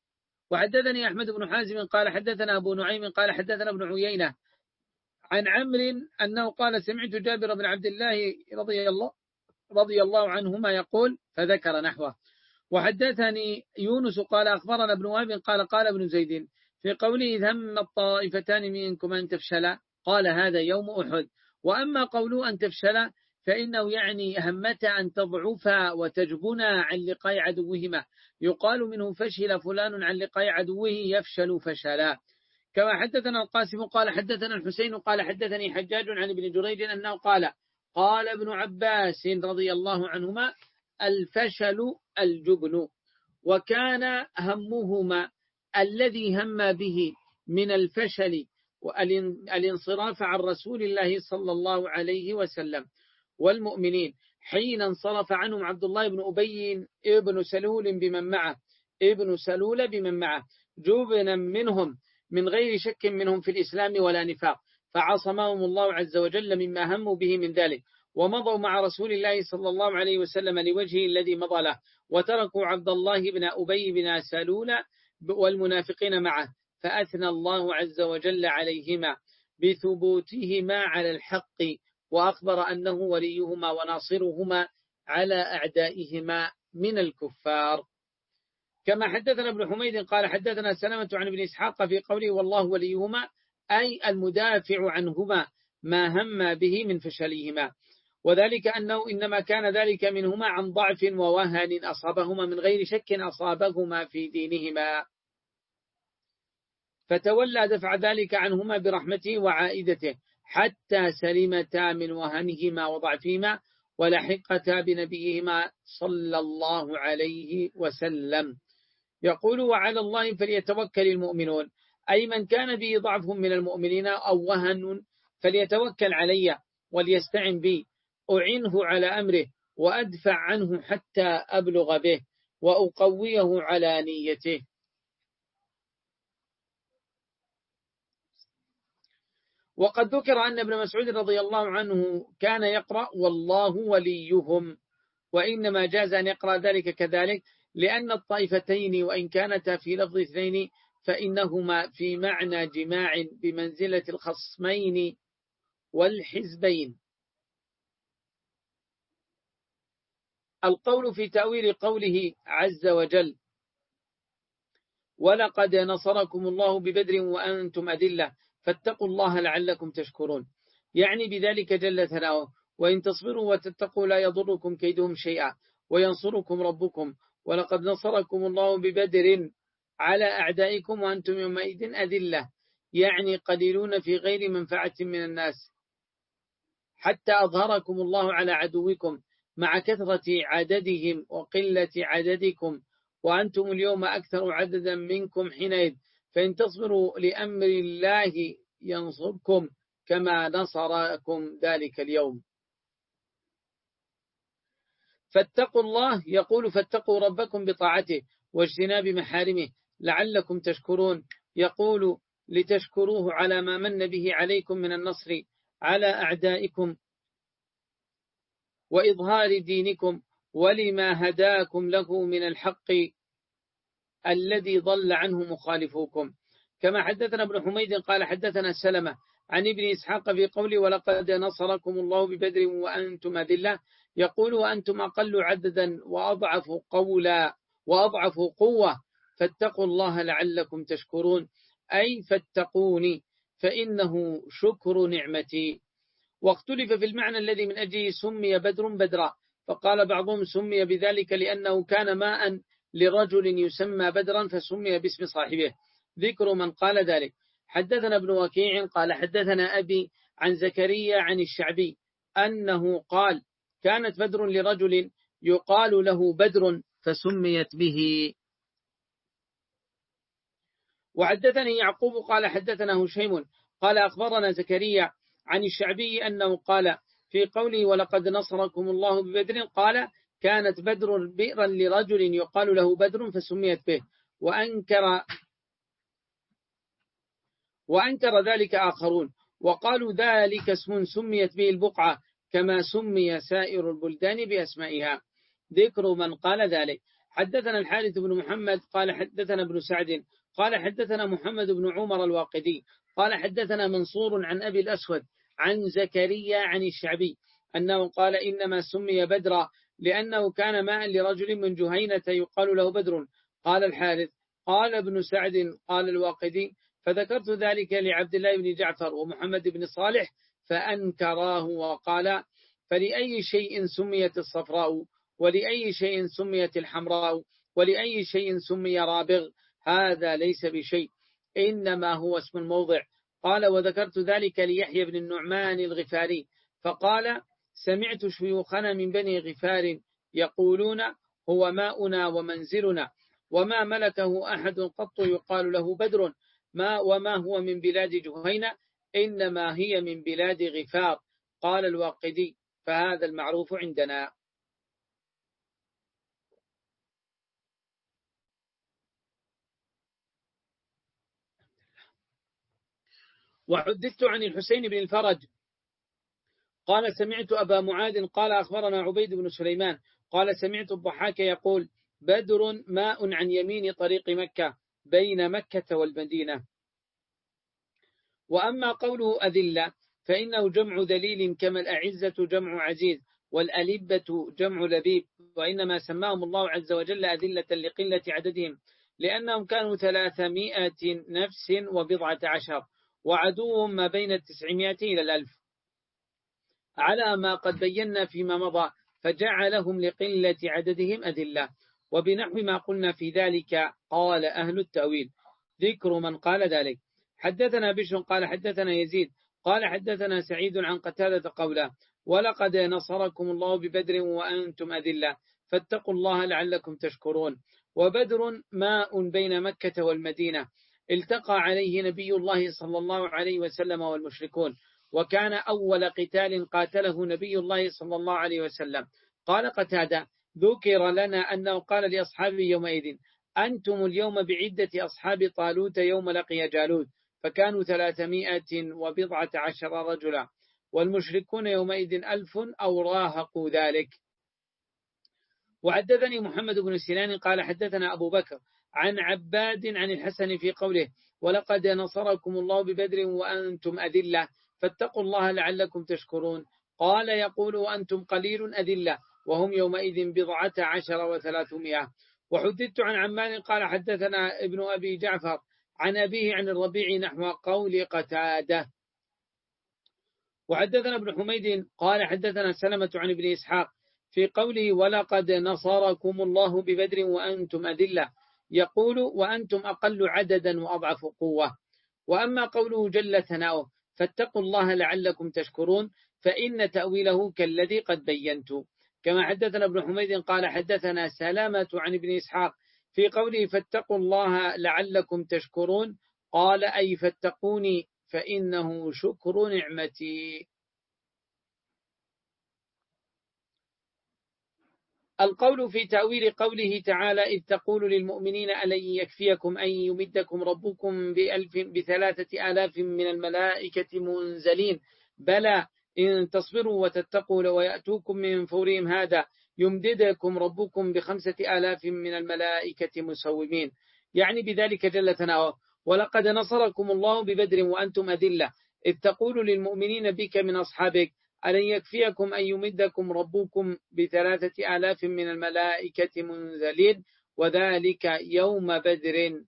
وحدثني أحمد بن حازم قال حدثنا أبو نعيم قال حدثنا ابن عيينة عن عمرو أنه قال: سمعت جابر بن عبد الله رضي الله, رضي الله عنهما يقول، فذكر نحوه. وحدثني يونس قال أخبرنا ابن وهب قال قال ابن زيد في قوله: إذ هم الطائفتان منكم أن تفشلا، قال: هذا يوم أحد. وأما قوله أن تفشلا فإنه يعني همت أن تضعفا وتجبنا عن لقاء عدوهما، يقال منه فشل فلان عن لقاء عدوه يفشل فشلا. كما حدثنا القاسم قال حدثنا الحسين قال حدثني حجاج عن ابن جريج أنه قال: قال ابن عباس رضي الله عنهما: الفشل الجبن. وكان همهما الذي هم به من الفشل والانصراف عن رسول الله صلى الله عليه وسلم والمؤمنين حين انصرف عنهم عبد الله بن أبي ابن سلول بمن معه ابن سلول بمن معه جبنا منهم من غير شك منهم في الإسلام ولا نفاق، فعصمهم الله عز وجل مما هموا به من ذلك، ومضوا مع رسول الله صلى الله عليه وسلم لوجهه الذي مضى له، وتركوا عبد الله بن أبي بن سلول والمنافقين معه، فأثنى الله عز وجل عليهما بثبوتهما على الحق، وأخبر أنه وليهما وناصرهما على أعدائهما من الكفار. كما حدثنا ابن حميد قال حدثنا سلمة عن ابن إسحاق في قوله: والله وليهما، أي المدافع عنهما ما هم به من فشلهما، وذلك أنه إنما كان ذلك منهما عن ضعف ووهن أصابهما من غير شك أصابهما في دينهما، فتولى دفع ذلك عنهما برحمته وعائدته حتى سلمتا من وهنهما وضعفهما ولحقتا بنبيهما صلى الله عليه وسلم. يقول: وعلى الله فليتوكل المؤمنون، أي من كان به ضعف من المؤمنين أو وهن فليتوكل علي وليستعن بي أعنه على أمره وأدفع عنه حتى أبلغ به وأقويه على نيته. وقد ذكر أن ابن مسعود رضي الله عنه كان يقرأ والله وليهم، وإنما جاز أن يقرأ ذلك كذلك لأن الطائفتين وإن كانتا في لفظ اثنين فإنهما في معنى جماع بمنزلة الخصمين والحزبين. القول في تأويل قوله عز وجل ولقد نصركم الله ببدر وأنتم أذلة فاتقوا الله لعلكم تشكرون، يعني بذلك جل ثناؤه وإن تصبروا وتتقوا لا يضركم كيدهم شيئا وينصركم ربكم ولقد نصركم الله ببدر على أعدائكم وأنتم يومئذ أذلة، يعني قليلون في غير منفعة من الناس حتى أظهركم الله على عدوكم مع كثرة عددهم وقلة عددكم وأنتم اليوم أكثر عددا منكم حينئذ، فإن تصبروا لأمر الله ينصركم كما نصركم ذلك اليوم. فاتقوا الله يقول فاتقوا ربكم بطاعته واجتناب محارمه لعلكم تشكرون، يقول لتشكروه على ما من به عليكم من النصر على أعدائكم وإظهار دينكم ولما هداكم له من الحق الذي ضل عنه مخالفوكم. كما حدثنا ابن حميد قال حدثنا سلمة عن ابن إسحاق في قوله ولقد نصركم الله ببدر وأنتم أذلة، يقول وأنتم أقل عددا وأضعف قولا وأضعف قوة فاتقوا الله لعلكم تشكرون، أي فاتقوني فإنه شكر نعمتي. واختلف في المعنى الذي من أجله سمي بدر بدرا، فقال بعضهم سمي بذلك لأنه كان ماء لرجل يسمى بدرا فسمي باسم صاحبه. ذكر من قال ذلك حدثنا ابن وكيع قال حدثنا أبي عن زكريا عن الشعبي أنه قال كانت بدر لرجل يقال له بدر فسميت به. وحدثني يعقوب قال حدثنا هشيم قال أخبرنا زكريا عن الشعبي أنه قال في قوله ولقد نصركم الله ببدر قال كانت بدر بئرا لرجل يقال له بدر فسميت به، وأنكر وأنكر ذلك آخرون وقالوا ذلك اسم سميت به البقعة كما سمي سائر البلدان بأسمائها. ذكر من قال ذلك حدثنا الحارث بن محمد قال حدثنا ابن سعد قال حدثنا محمد بن عمر الواقدي قال حدثنا منصور عن أبي الأسود عن زكريا عن الشعبي أنه قال إنما سمي بدرا لأنه كان ماء لرجل من جهينة يقال له بدر. قال الحارث قال ابن سعد قال الواقدي فذكرت ذلك لعبد الله بن جعفر ومحمد بن صالح فأنكراه وقال فلأي شيء سميت الصفراء ولأي شيء سميت الحمراء ولأي شيء سمي رابغ، هذا ليس بشيء إنما هو اسم الموضع. قال وذكرت ذلك ليحيى بن النعمان الغفاري فقال سمعت شيوخنا من بني غفار يقولون هو ماؤنا ومنزلنا وما ملكه أحد قط يقال له بدر ما وما هو من بلاد جهينة إنما هي من بلاد غفار. قال الواقدي فهذا المعروف عندنا. وحدثت عن الحسين بن الفرج قال سمعت أبا معاذ قال أخبرنا عبيد بن سليمان قال سمعت الضحاك يقول بدر ماء عن يمين طريق مكة بين مكة والمدينة. وأما قوله أذلة فإنه جمع ذليل كما الأعزة جمع عزيز والألبة جمع لبيب، وإنما سماهم الله عز وجل أذلة لقلة عددهم لأنهم كانوا ثلاثمائة نفس وبضعة عشر وعدوهم ما بين التسعمائة إلى الألف على ما قد بينا فيما مضى، فجعلهم لقلة عددهم أذلة. وبنحو ما قلنا في ذلك قال أهل التأويل. ذكر من قال ذلك حدثنا بشر قال حدثنا يزيد قال حدثنا سعيد عن قتادة قوله ولقد نصركم الله ببدر وأنتم أذلة فاتقوا الله لعلكم تشكرون. وبدر ماء بين مكة والمدينة التقى عليه نبي الله صلى الله عليه وسلم والمشركون، وكان أول قتال قاتله نبي الله صلى الله عليه وسلم. قال قتادة: ذكر لنا أنه قال لأصحابه يومئذ: أنتم اليوم بعدة أصحاب طالوت يوم لقي جالوت، فكانوا ثلاثمائة وبضعة عشر رجلا، والمشركون يومئذ ألف أو راهقوا ذلك. وحدثني محمد بن سنان قال حدثنا أبو بكر عن عباد عن الحسن في قوله: ولقد نصركم الله ببدر وأنتم أذلة فاتقوا الله لعلكم تشكرون. قال: يقول: وأنتم قليل أذلة وهم يومئذ بضعة عشر وثلاثمائة. وحدثت عن عمال قال حدثنا ابن أبي جعفر عن أبيه عن الربيع نحو قول قتادة. وحدثنا ابن حميد قال حدثنا سلمة عن ابن إسحاق في قوله: ولقد نصركم الله ببدر وأنتم أذلة، يقول: وأنتم أقل عددا وأضعف قوة. وأما قوله جل ثناؤه: فاتقوا الله لعلكم تشكرون، فإن تأويله كالذي قد بينت. كما حدثنا ابن حميد قال حدثنا سلامة عن ابن إسحاق في قوله: فاتقوا الله لعلكم تشكرون، قال: أي فاتقوني فإنه شكر نعمتي. القول في تأويل قوله تعالى: إذ تقول للمؤمنين ألن يكفيكم أن يمدكم ربكم بألف بثلاثة آلاف من الملائكة منزلين، بلى إن تصبروا وتتقوا ويأتوكم من فورهم هذا يمددكم ربكم بخمسة آلاف من الملائكة مسومين. يعني بذلك جل ثناؤه: ولقد نصركم الله ببدر وأنتم أذلة، إذ تقول للمؤمنين بك من أصحابك ألن يكفيكم أن يمدكم ربكم بثلاثة آلاف من الملائكة منزلين، وذلك يوم بدر.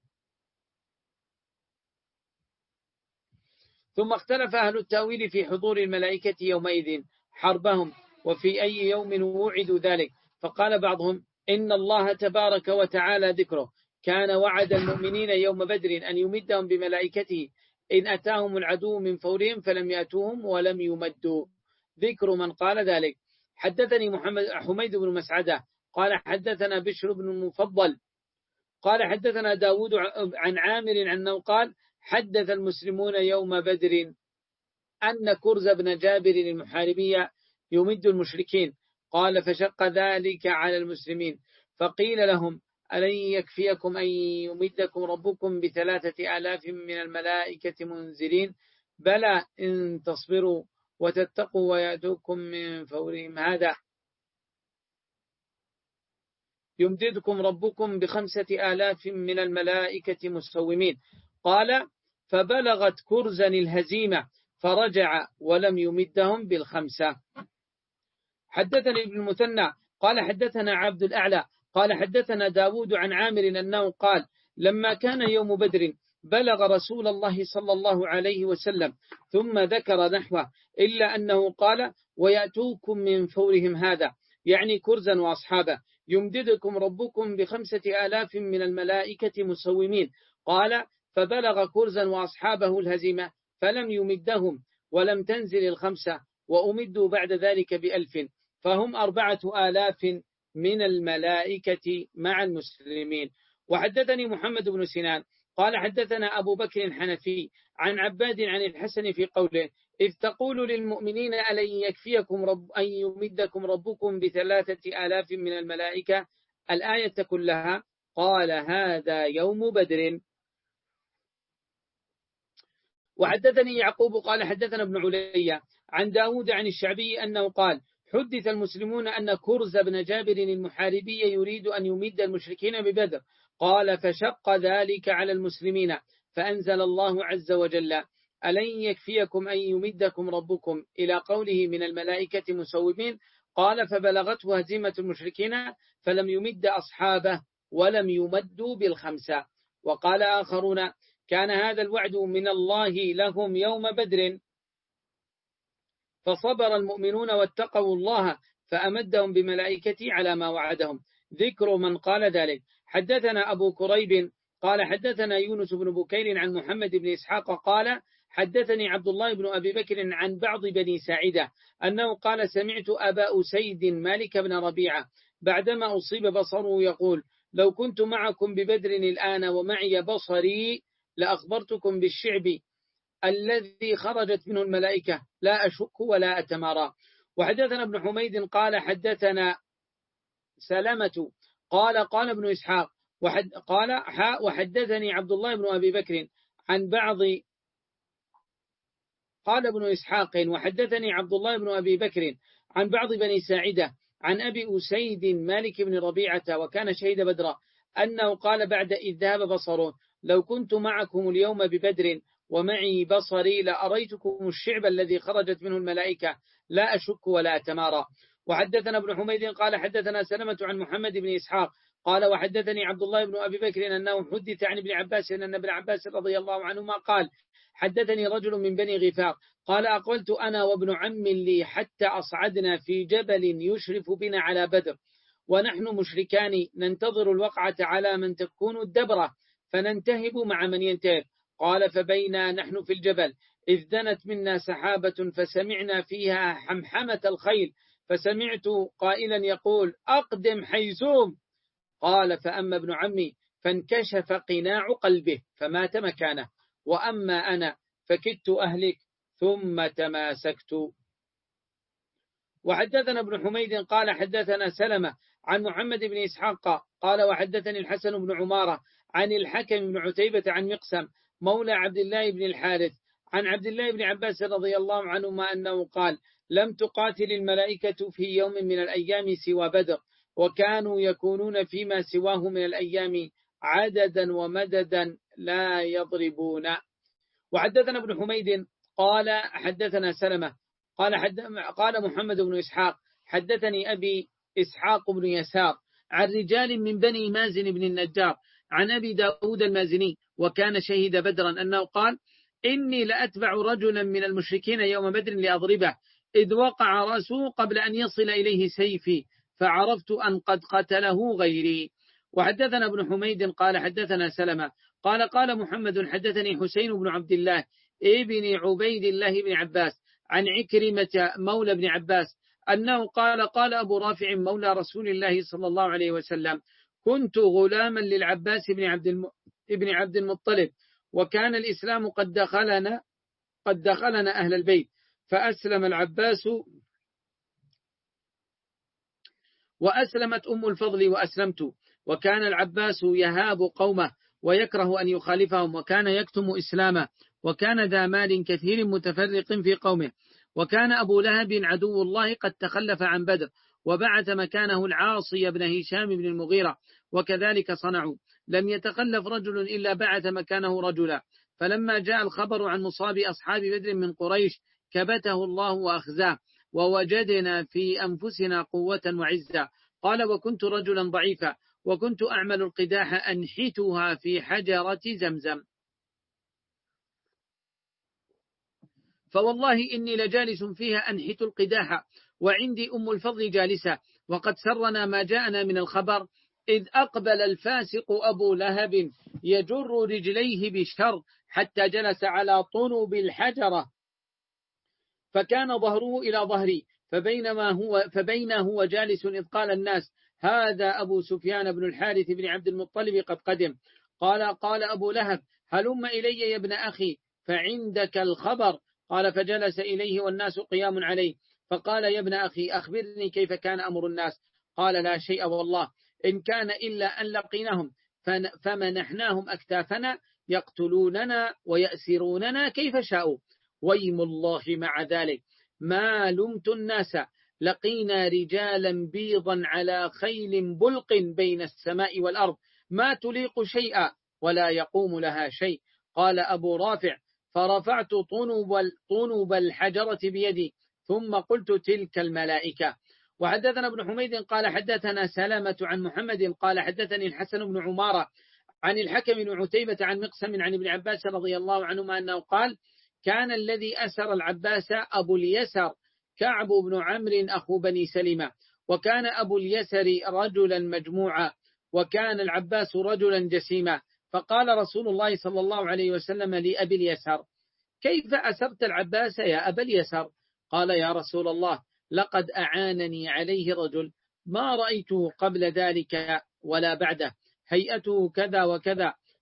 ثم اختلف أهل التأويل في حضور الملائكة يومئذ حربهم وفي أي يوم وعدوا ذلك، فقال بعضهم: إن الله تبارك وتعالى ذكره كان وعد المؤمنين يوم بدر أن يمدهم بملائكته إن أتاهم العدو من فورهم فلم يأتوهم ولم يمدوا. ذكر من قال ذلك. حدثني محمد حميد بن مسعدة قال حدثنا بشر بن المفضل قال حدثنا داود عن عامر عنه قال: حدث المسلمون يوم بدر أن كرز بن جابر المحاربية يمد المشركين، قال: فشق ذلك على المسلمين، فقيل لهم: ألن يكفيكم أن يمدكم ربكم بثلاثة آلاف من الملائكة منزلين، بلى إن تصبروا وتتقوا ويأتوكم من فورهم هذا يمددكم ربكم بخمسة آلاف من الملائكة مسومين. قال: فبلغت كرزا الهزيمة فرجع ولم يمدهم بالخمسة. حدثني ابن المثنى قال حدثنا عبد الأعلى قال حدثنا داود عن عامر أنه قال: لما كان يوم بدر بلغ رسول الله صلى الله عليه وسلم ثم ذكر نحوه، إلا أنه قال: ويأتوكم من فورهم هذا، يعني كرزا وأصحابه، يمددكم ربكم بخمسة آلاف من الملائكة مسومين. قال: فبلغ كرزا وأصحابه الهزيمة فلم يمدهم ولم تنزل الخمسة، وأمدوا بعد ذلك بألف، فهم أربعة آلاف من الملائكة مع المسلمين. وحدثني محمد بن سنان قال حدثنا أبو بكر الحنفي عن عباد عن الحسن في قوله: إذ تقول للمؤمنين ألن يكفيكم رب أن يمدكم ربكم بثلاثة آلاف من الملائكة الآية كلها، قال: هذا يوم بدر. وحدثني يعقوب قال حدثنا ابن علي عن داود عن الشعبي أنه قال: حدث المسلمون أن كرز بن جابر المحاربي يريد أن يمد المشركين ببدر، قال: فشق ذلك على المسلمين، فأنزل الله عز وجل: ألن يكفيكم أن يمدكم ربكم إلى قوله من الملائكة مسومين. قال: فبلغته هزيمة المشركين فلم يمد أصحابه ولم يمدوا بالخمسة. وقال آخرون: كان هذا الوعد من الله لهم يوم بدر، فصبر المؤمنون واتقوا الله فأمدهم بملائكته على ما وعدهم. ذكر من قال ذلك. حدثنا أبو كريب قال حدثنا يونس بن بكير عن محمد بن إسحاق قال حدثني عبد الله بن أبي بكر عن بعض بني ساعدة أنه قال: سمعت أبا أسيد مالك بن ربيعة بعدما أصيب بصره يقول: لو كنت معكم ببدر الآن ومعي بصري لأخبرتكم بالشعب الذي خرجت منه الملائكة لا أشك ولا أتمارى. وحدثنا ابن حميد قال حدثنا سلمة قال قال ابن إسحاق وحد قال وحدثني عبد الله بن أبي بكر عن بعض قال ابن إسحاق وحدثني عبد الله بن أبي بكر عن بعض بني ساعدة عن أبي أسيد مالك بن ربيعة وكان شهيد بدرا أنه قال بعد إذ ذهب بصره لو كنت معكم اليوم ببدر ومعي بصري لأريتكم الشعب الذي خرجت منه الملائكة لا أشك ولا أتمارى. وحدثنا ابن حميد قال حدثنا سلمة عن محمد بن إسحاق قال وحدثني عبد الله بن أبي بكر أنه حدث عن ابن عباس أن ابن عباس رضي الله عنهما قال حدثني رجل من بني غفار قال أقبلت أنا وابن عم لي حتى أصعدنا في جبل يشرف بنا على بدر ونحن مشركان ننتظر الوقعة على من تكون الدبرة فننتهب مع من ينتهب. قال فبينا نحن في الجبل إذ دنت منا سحابة فسمعنا فيها حمحمة الخيل فسمعت قائلا يقول أقدم حيزوم. قال فأما ابن عمي فانكشف قناع قلبه فمات مكانه وأما أنا فكدت أهلك ثم تماسكت. وحدثنا ابن حميد قال حدثنا سلمة عن محمد بن إسحاق قال وحدثني الحسن بن عمارة عن الحكم بن عتيبة عن مقسم مولى عبد الله بن الحارث عن عبد الله بن عباس رضي الله عنهما أنه قال لم تقاتل الملائكة في يوم من الأيام سوى بدر وكانوا يكونون فيما سواه من الأيام عددا ومددا لا يضربون. وحدثنا ابن حميد قال حدثنا سلمة قال, حد قال محمد بن إسحاق حدثني أبي إسحاق بن يسار عن رجال من بني مازن بن النجار عن أبي داود المازني وكان شهيد بدرا أنه قال إني لأتبع رجلا من المشركين يوم بدر لأضربه إذ وقع رأسه قبل أن يصل إليه سيفي فعرفت أن قد قتله غيري. وحدثنا ابن حميد قال حدثنا سلمة قال قال محمد حدثني حسين بن عبد الله ابن عبيد الله بن عباس عن عكرمة مولى بن عباس أنه قال قال أبو رافع مولى رسول الله صلى الله عليه وسلم كنت غلاما للعباس بن عبد الم... ابن عبد المطلب وكان الإسلام قد دخلنا قد دخلنا أهل البيت فأسلم العباس وأسلمت أم الفضل وأسلمت وكان العباس يهاب قومه ويكره أن يخالفهم وكان يكتم إسلامه وكان ذا مال كثير متفرق في قومه وكان أبو لهب عدو الله قد تخلف عن بدر وبعث مكانه العاصي بن هشام بن المغيرة وكذلك صنعوا لم يتخلف رجل إلا بعث مكانه رجلا فلما جاء الخبر عن مصاب أصحاب بدر من قريش كبته الله وأخزاه ووجدنا في أنفسنا قوة وعزة. قال وكنت رجلا ضعيفا وكنت أعمل القداح أنحتها في حجرة زمزم فوالله إني لجالس فيها أنحت القداح وعندي أم الفضل جالسة وقد سرنا ما جاءنا من الخبر إذ أقبل الفاسق أبو لهب يجر رجليه بالشر حتى جلس على طنب الحجرة فكان ظهره إلى ظهري فبينما هو فبينه هو جالس إذ قال الناس هذا أبو سفيان بن الحارث بن عبد المطلب قد قدم. قال قال أبو لهب هلم إلي يا ابن أخي فعندك الخبر. قال فجلس إليه والناس قيام عليه فقال يا ابن أخي أخبرني كيف كان أمر الناس. قال لا شيء والله إن كان إلا أن لقيناهم فمنحناهم أكتافنا يقتلوننا ويأسروننا كيف شاءوا ويم الله مع ذلك ما لمت الناس لقينا رجالا بيضا على خيل بلق بين السماء والأرض ما تليق شيئا ولا يقوم لها شيء. قال أبو رافع فرفعت طنب, طنب الحجرة بيدي ثم قلت تلك الملائكة. وحدثنا ابن حميد قال حدثنا سلامة عن محمد قال حدثني الحسن بن عمارة عن الحكم بن عتيبة عن مقسم عن ابن عباس رضي الله عنهما أنه قال كان الذي أسر العباس أبو اليسر كعب بن عمرو أخو بني سلمة وكان أبو اليسر رجلا مجموعا وكان العباس رجلا جسيما. فقال رسول الله صلى الله عليه وسلم لأبي اليسر كيف أسرت العباس يا أبا اليسر؟ قال يا رسول الله لقد أعانني عليه رجل ما رأيته قبل ذلك ولا بعده هيئته كذا وكذا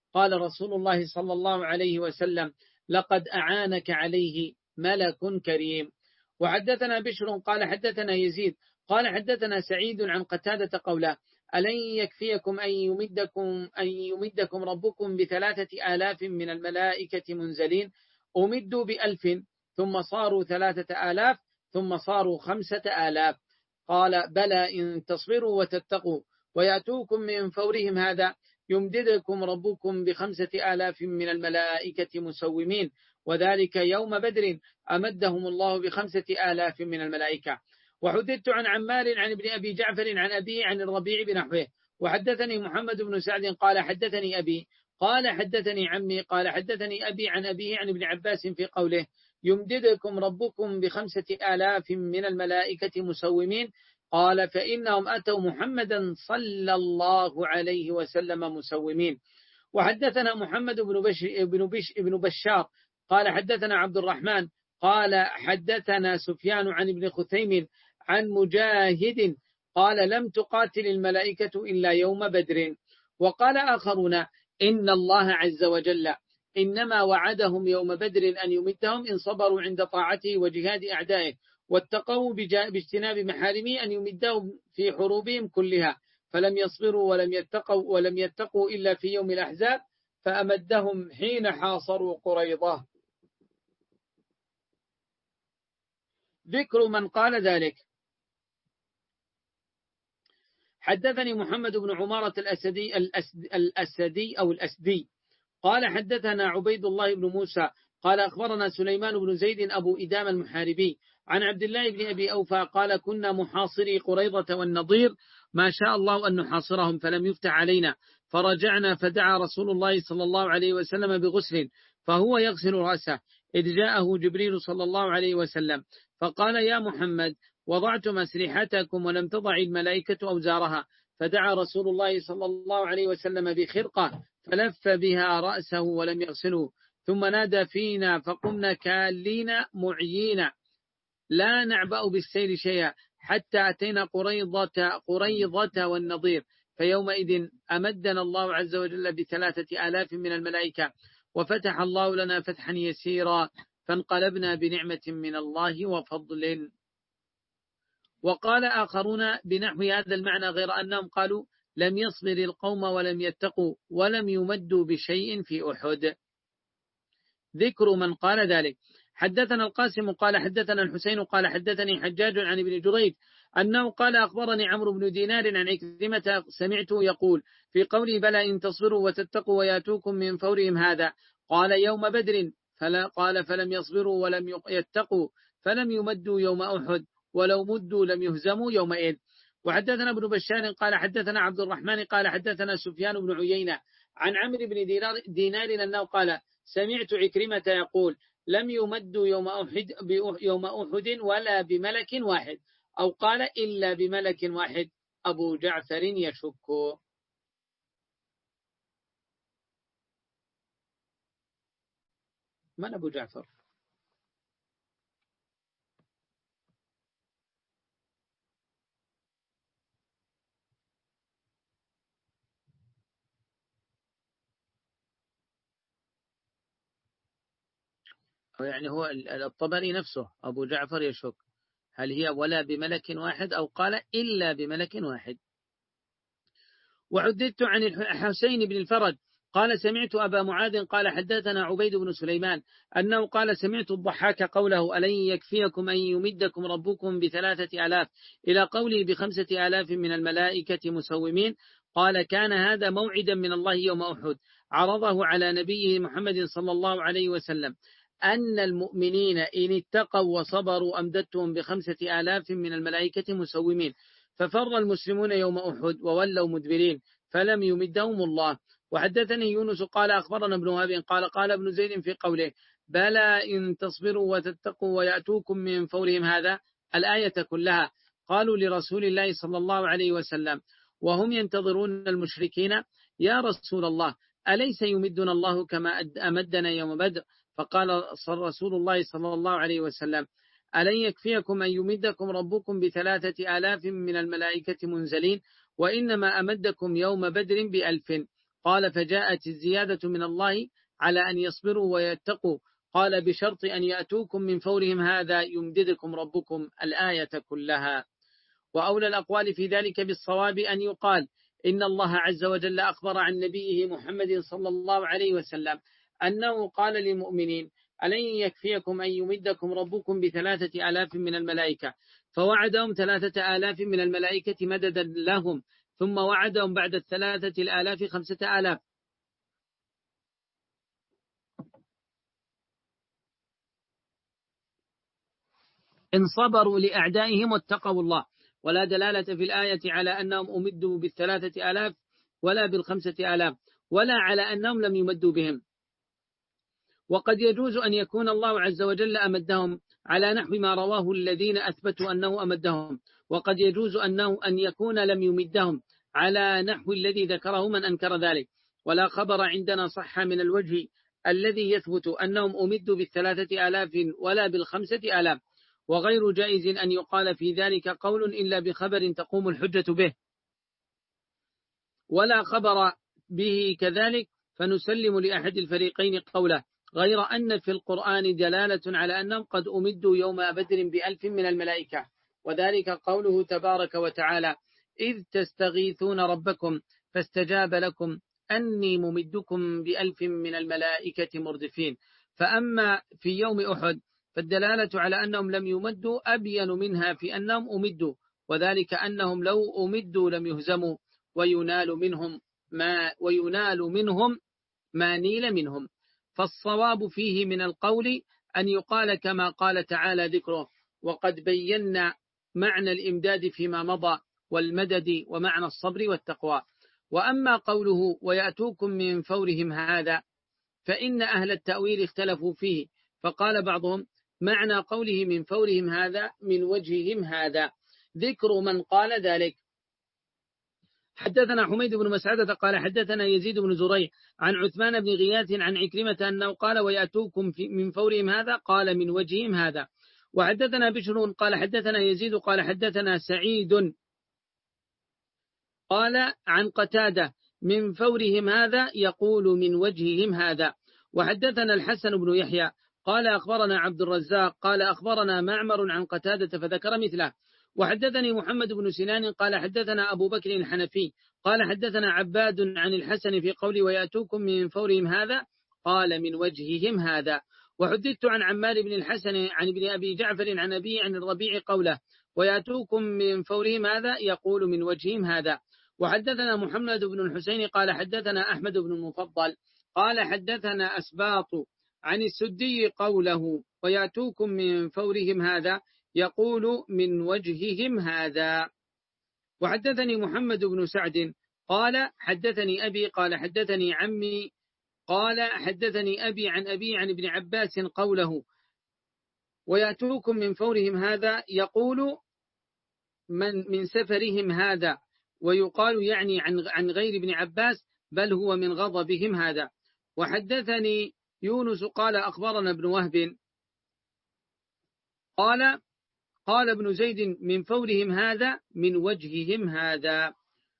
قال رسول الله صلى الله عليه وسلم لقد أعانك عليه ملك كريم. وحدثنا بشر قال حدثنا يزيد قال حدثنا سعيد عن قتادة قوله ألن يكفيكم أن يمدكم, أن يمدكم ربكم بثلاثة آلاف من الملائكة منزلين أمدوا بألف ثم صاروا ثلاثة آلاف ثم صاروا خمسة آلاف. قال بلى إن تصبروا وتتقوا ويأتوكم من فورهم هذا يمددكم ربكم بخمسة آلاف من الملائكة مسومين وذلك يوم بدر أمدهم الله بخمسة آلاف من الملائكة. وحدثت عن عمار عن ابن أبي جعفر عن أبيه عن الربيع بنحوه. وحدثني محمد بن سعد قال حدثني أبي قال حدثني عمي قال حدثني أبي عن أبيه عن ابن عباس في قوله يمددكم ربكم بخمسة آلاف من الملائكة مسومين قال فإنهم أتوا محمدا صلى الله عليه وسلم مسومين. وحدثنا محمد بن, بش بن, بش بن بشار قال حدثنا عبد الرحمن قال حدثنا سفيان عن ابن خثيم عن مجاهد قال لم تقاتل الملائكة إلا يوم بدر. وقال آخرون إن الله عز وجل إنما وعدهم يوم بدر أن يمدهم إن صبروا عند طاعته وجهاد أعدائه واتقوا باجتناب محارمه أن يمدهم في حروبهم كلها فلم يصبروا ولم يتقوا, ولم يتقوا إلا في يوم الأحزاب فأمدهم حين حاصروا قريضة. ذكر من قال ذلك. حدثني محمد بن عمارة الأسدي, الأسدي أو الأسدي قال حدثنا عبيد الله بن موسى قال أخبرنا سليمان بن زيد أبو إدام المحاربي عن عبد الله بن أبي أوفى قال كنا محاصري قريضة والنضير ما شاء الله أن نحاصرهم فلم يفتح علينا فرجعنا فدعا رسول الله صلى الله عليه وسلم بغسل فهو يغسل رأسه إذ جاءه جبريل صلى الله عليه وسلم فقال يا محمد وضعتم أسلحتكم ولم تضع الملائكة أوزارها فدعا رسول الله صلى الله عليه وسلم بخرقة فلف بها رأسه ولم يغسله ثم نادى فينا فقمنا كالين معيين لا نعبأ بالسير شيئا حتى أتينا قريضة, قريضة والنضير فيومئذ أمدنا الله عز وجل بثلاثة آلاف من الملائكة وفتح الله لنا فتحا يسيرا فانقلبنا بنعمة من الله وفضل. وقال آخرون بنحو هذا المعنى غير أنهم قالوا لم يصبر القوم ولم يتقوا ولم يمدوا بشيء في أحد. ذكر من قال ذلك. حدثنا القاسم قال حدثنا الحسين قال حدثني حجاج عن ابن جريج أنه قال أخبرني عمرو بن دينار عن عكرمة سمعته يقول في قوله بلى إن تصبروا وتتقوا وياتوكم من فورهم هذا قال يوم بدر فلا قال فلم يصبروا ولم يتقوا فلم يمدوا يوم أحد ولو مدوا لم يهزموا يومئذ. وحدثنا ابن بشار قال حدثنا عبد الرحمن قال حدثنا سفيان بن عيينة عن عمرو بن دينار أنه قال سمعت عكرمة يقول لم يمدوا يوم أحد, يوم أحد ولا بملك واحد أو قال إلا بملك واحد. أبو جعفر يشك. من أبو جعفر؟ يعني هو الطبري نفسه أبو جعفر يشك هل هي ولا بملك واحد أو قال إلا بملك واحد. وعددت عن الحسين بن الفرج قال سمعت أبا معاذ قال حدثنا عبيد بن سليمان أنه قال سمعت الضحاك قوله ألن يكفيكم أن يمدكم ربكم بثلاثة آلاف إلى قوله بخمسة آلاف من الملائكة مسومين قال كان هذا موعدا من الله يوم أحد عرضه على نبيه محمد صلى الله عليه وسلم أن المؤمنين إن اتقوا وصبروا أمددتهم بخمسة آلاف من الملائكة مسومين ففر المسلمون يوم أحد وولوا مدبرين فلم يمدهم الله. وحدثني يونس قال أخبرنا ابن وهب قال قال ابن زيد في قوله بلى إن تصبروا وتتقوا ويأتوكم من فورهم هذا الآية كلها قالوا لرسول الله صلى الله عليه وسلم وهم ينتظرون المشركين يا رسول الله أليس يمدنا الله كما أمدنا يوم بدر فقال رسول الله صلى الله عليه وسلم ألن يكفيكم أن يمدكم ربكم بثلاثة آلاف من الملائكة منزلين وإنما أمدكم يوم بدر بألف قال فجاءت الزيادة من الله على أن يصبروا ويتقوا، قال بشرط أن يأتوكم من فورهم هذا يمددكم ربكم الآية كلها. وأولى الأقوال في ذلك بالصواب أن يقال إن الله عز وجل أخبر عن نبيه محمد صلى الله عليه وسلم أنه قال للمؤمنين ألن يكفيكم أن يمدكم ربكم بثلاثة آلاف من الملائكة، فوعدهم ثلاثة آلاف من الملائكة مددا لهم، ثم وعدهم بعد الثلاثة الآلاف خمسة آلاف. إن صبروا لأعدائهم واتقوا الله. ولا دلالة في الآية على أنهم أمدوا بالثلاثة آلاف ولا بالخمسة آلاف، ولا على أنهم لم يمدوا بهم. وقد يجوز أن يكون الله عز وجل أمدهم على نحو ما رواه الذين أثبتوا أنه أمدهم، وقد يجوز أنه أن يكون لم يمدهم على نحو الذي ذكره من أنكر ذلك. ولا خبر عندنا صح من الوجه الذي يثبت أنهم أمدوا بالثلاثة آلاف ولا بالخمسة آلاف، وغير جائز أن يقال في ذلك قول إلا بخبر تقوم الحجة به، ولا خبر به كذلك فنسلم لأحد الفريقين قوله، غير أن في القرآن دلالة على أنهم قد أمدوا يوم بدر بألف من الملائكة، وذلك قوله تبارك وتعالى إذ تستغيثون ربكم فاستجاب لكم أني ممدكم بألف من الملائكة مردفين. فأما في يوم أحد فالدلالة على أنهم لم يمدوا أبين منها في أنهم أمدوا، وذلك أنهم لو أمدوا لم يهزموا وينال منهم ما وينال منهم ما نيل منهم. فالصواب فيه من القول أن يقال كما قال تعالى ذكره، وقد بينا معنى الإمداد فيما مضى والمدد ومعنى الصبر والتقوى. وأما قوله ويأتوكم من فورهم هذا فإن أهل التأويل اختلفوا فيه، فقال بعضهم معنى قوله من فورهم هذا من وجههم هذا، ذكر من قال ذلك. حدثنا حميد بن مسعدة قال حدثنا يزيد بن زريع عن عثمان بن غياث عن عكرمة أنه قال ويأتوكم من فورهم هذا قال من وجههم هذا. وحدثنا بشر قال حدثنا يزيد قال حدثنا سعيد قال عن قتادة من فورهم هذا يقول من وجههم هذا. وحدثنا الحسن بن يحيى قال أخبرنا عبد الرزاق قال أخبرنا معمر عن قتادة فذكر مثله. وحدثني محمد بن سنان قال حدثنا أبو بكر الحنفي قال حدثنا عباد عن الحسن في قول ويأتوكم من فورهم هذا قال من وجههم هذا. وحدثت عن عمار بن الحسن عن ابن أبي جعفر عن أبي عن الربيع قوله ويأتوكم من فورهم هذا يقول من وجههم هذا. وحدثنا محمد بن الحسين قال حدثنا أحمد بن المفضل قال حدثنا أسباط عن السدي قوله ويأتوكم من فورهم هذا يقول من وجههم هذا. وحدثني محمد بن سعد قال حدثني أبي قال حدثني عمي قال حدثني أبي عن أبي عن ابن عباس قوله ويأتوكم من فورهم هذا يقول من من سفرهم هذا، ويقال يعني عن عن غير ابن عباس بل هو من غضبهم هذا. وحدثني يونس قال أخبرنا ابن وهب قال قال ابن زيد من فورهم هذا من وجههم هذا.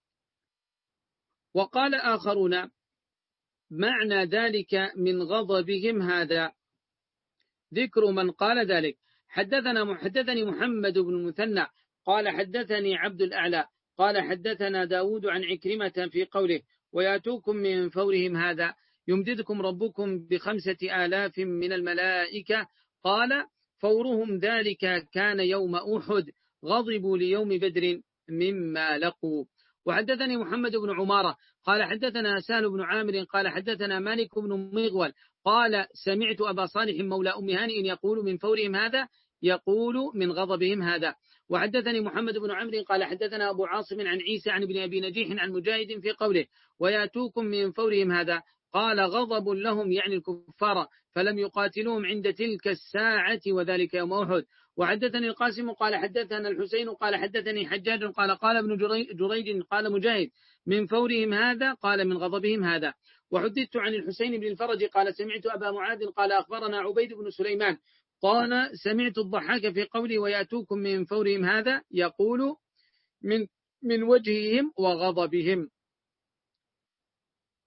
وقال آخرون معنى ذلك من غضبهم هذا، ذكر من قال ذلك. حدثنا محدثني محمد بن المثنى قال حدثني عبد الأعلى قال حدثنا داود عن عكرمة في قوله ويأتوكم من فورهم هذا يمددكم ربكم بخمسة آلاف من الملائكة قال فورهم ذلك كان يوم أحد غضبوا ليوم بدر مما لقوا. وحدثني محمد بن عمارة قال حدثنا سهل بن عامر قال حدثنا مالك بن مغول قال سمعت أبا صالح مولى أم هانئ يقول من فورهم هذا يقول من غضبهم هذا. وحدثني محمد بن عمرو قال حدثنا أبو عاصم عن عيسى عن ابن أبي نجيح عن مجاهد في قوله ويأتوكم من فورهم هذا قال غضب لهم يعني الكفار فلم يقاتلوهم عند تلك الساعة وذلك يوم أحد. وحدثني القاسم قال حدثنا الحسين قال حدثني حجاج قال قال ابن جريج قال مجاهد من فورهم هذا قال من غضبهم هذا. وحدثت عن الحسين بن الفرج قال سمعت أبا معاذ قال أخبرنا عبيد بن سليمان قال سمعت الضحاك في قوله ويأتوكم من فورهم هذا يقول من من وجههم وغضبهم.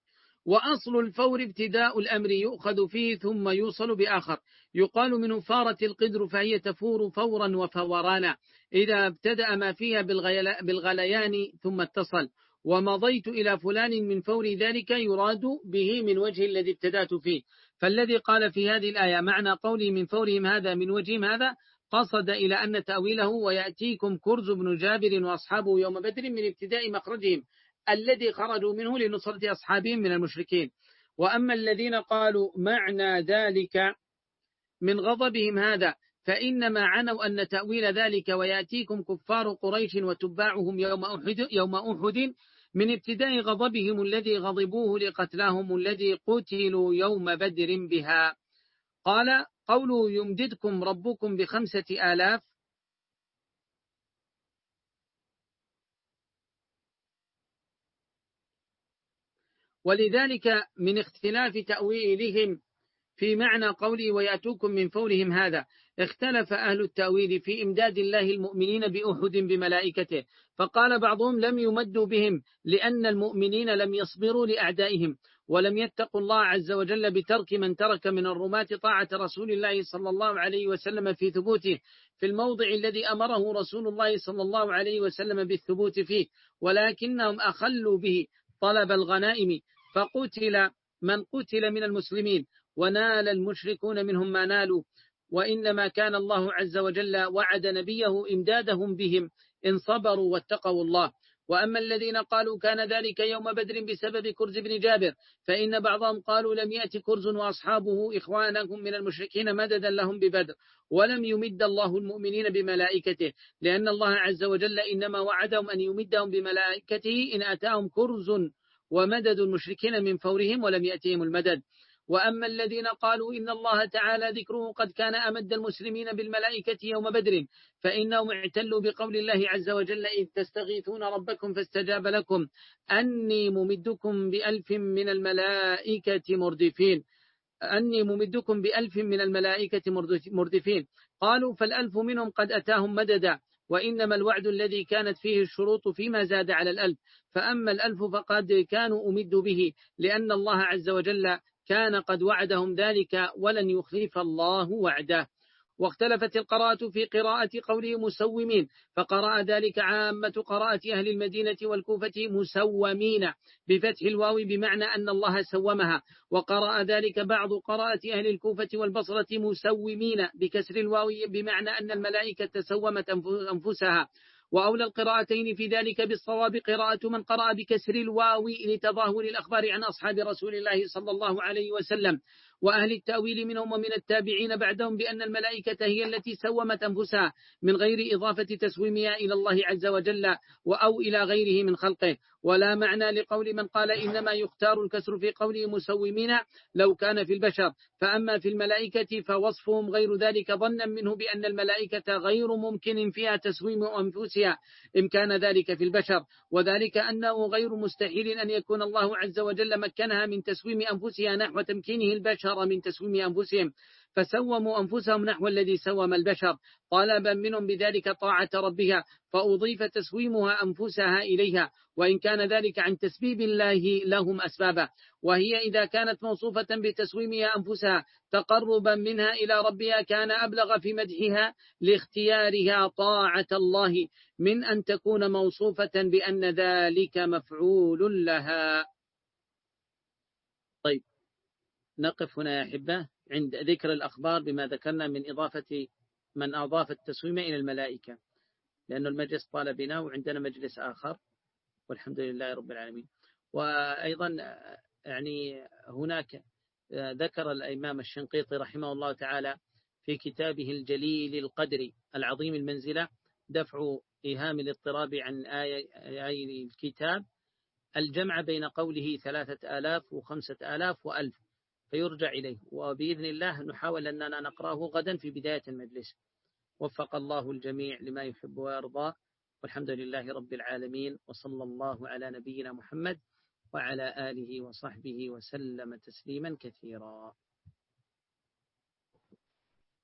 وأصل الفور ابتداء الأمر يؤخذ فيه ثم يوصل بآخر، يقال منه فارت القدر فهي تفور فورا وفورانا إذا ابتدأ ما فيها بالغليان ثم اتصل. ومضيت إلى فلان من فور ذلك يراد به من وجه الذي ابتدأت فيه. فالذي قال في هذه الآية معنى قولي من فورهم هذا من وجههم هذا قصد إلى أن تأويله ويأتيكم كرز بن جابر وأصحابه يوم بدر من ابتداء مخرجهم الذي خرجوا منه لنصرة أصحابهم من المشركين. وأما الذين قالوا معنى ذلك من غضبهم هذا فإنما عنوا أن تأويل ذلك ويأتيكم كفار قريش وتباعهم يوم أحد, يوم أحد من ابتداء غضبهم الذي غضبوه لقتلاهم الذي قتلوا يوم بدر بها. قال قولوا يمددكم ربكم بخمسة آلاف ولذلك من اختلاف تأويلهم في معنى قولي ويأتوكم من فورهم هذا اختلف أهل التأويل في إمداد الله المؤمنين بأحد بملائكته، فقال بعضهم لم يمدوا بهم لأن المؤمنين لم يصبروا لأعدائهم ولم يتقوا الله عز وجل بترك من ترك من الرماة طاعة رسول الله صلى الله عليه وسلم في ثبوته في الموضع الذي أمره رسول الله صلى الله عليه وسلم بالثبوت فيه، ولكنهم أخلوا به طلب الغنائم فقتل من قتل من المسلمين ونال المشركون منهم ما نالوا، وإنما كان الله عز وجل وعد نبيه إمدادهم بهم إن صبروا واتقوا الله. وأما الذين قالوا كان ذلك يوم بدر بسبب كرز بن جابر فإن بعضهم قالوا لم يأتي كرز وأصحابه إخوانهم من المشركين مددا لهم ببدر ولم يمد الله المؤمنين بملائكته، لأن الله عز وجل إنما وعدهم أن يمدهم بملائكته إن أتاهم كرز ومدد المشركين من فورهم ولم يأتيهم المدد. وأما الذين قالوا إن الله تعالى ذكره قد كان أمد المسلمين بالملائكة يوم بدر فإنهم اعتلوا بقول الله عز وجل إذ تستغيثون ربكم فاستجاب لكم أني ممدكم بألف من الملائكة مردفين أني ممدكم بألف من الملائكة مردفين. قالوا فالألف منهم قد أتاهم مددا، وإنما الوعد الذي كانت فيه الشروط فيما زاد على الألف، فأما الألف فقد كانوا أمدوا به لأن الله عز وجل كان قد وعدهم ذلك ولن يخلف الله وعده. واختلفت القراءة في قراءة قوله مسومين، فقرأ ذلك عامة قراءة أهل المدينة والكوفة مسومين بفتح الواو بمعنى أن الله سومها، وقرأ ذلك بعض قراءة أهل الكوفة والبصرة مسومين بكسر الواو بمعنى أن الملائكة سومت أنفسها. وأولى القراءتين في ذلك بالصواب قراءة من قرأ بكسر الواو لتظاهر الأخبار عن أصحاب رسول الله صلى الله عليه وسلم وأهل التأويل منهم ومن التابعين بعدهم بأن الملائكة هي التي سومت أنفسها من غير إضافة تسويمها إلى الله عز وجل أو إلى غيره من خلقه. ولا معنى لقول من قال إنما يختار الكسر في قوله مسومين لو كان في البشر، فأما في الملائكة فوصفهم غير ذلك ظنا منه بأن الملائكة غير ممكن فيها تسويم أنفسها إن كان ذلك في البشر، وذلك أنه غير مستحيل أن يكون الله عز وجل مكنها من تسويم أنفسها نحو تمكينه البشر من تسويم أنفسهم، فسوموا أنفسهم نحو الذي سوم البشر طالبا منهم بذلك طاعة ربها، فأضيف تسويمها أنفسها إليها، وإن كان ذلك عن تسبيب الله لهم أسبابا. وهي إذا كانت موصوفة بتسويمها أنفسها تقربا منها إلى ربها كان أبلغ في مدحها لاختيارها طاعة الله من أن تكون موصوفة بأن ذلك مفعول لها. طيب نقف هنا يا أحبة عند ذكر الأخبار بما ذكرنا من إضافة من أضاف التسويم إلى الملائكة، لأن المجلس طال بنا وعندنا مجلس آخر والحمد لله رب العالمين. وأيضا يعني هناك ذكر الإمام الشنقيطي رحمه الله تعالى في كتابه الجليل القدر العظيم المنزلة دفع إيهام الاضطراب عن آي الكتاب الجمع بين قوله ثلاثة آلاف وخمسة آلاف وألف، فيرجع إليه، وبإذن الله نحاول أننا نقرأه غدا في بداية المجلس. وفق الله الجميع لما يحب ويرضى، والحمد لله رب العالمين، وصلى الله على نبينا محمد وعلى آله وصحبه وسلم تسليما كثيرا.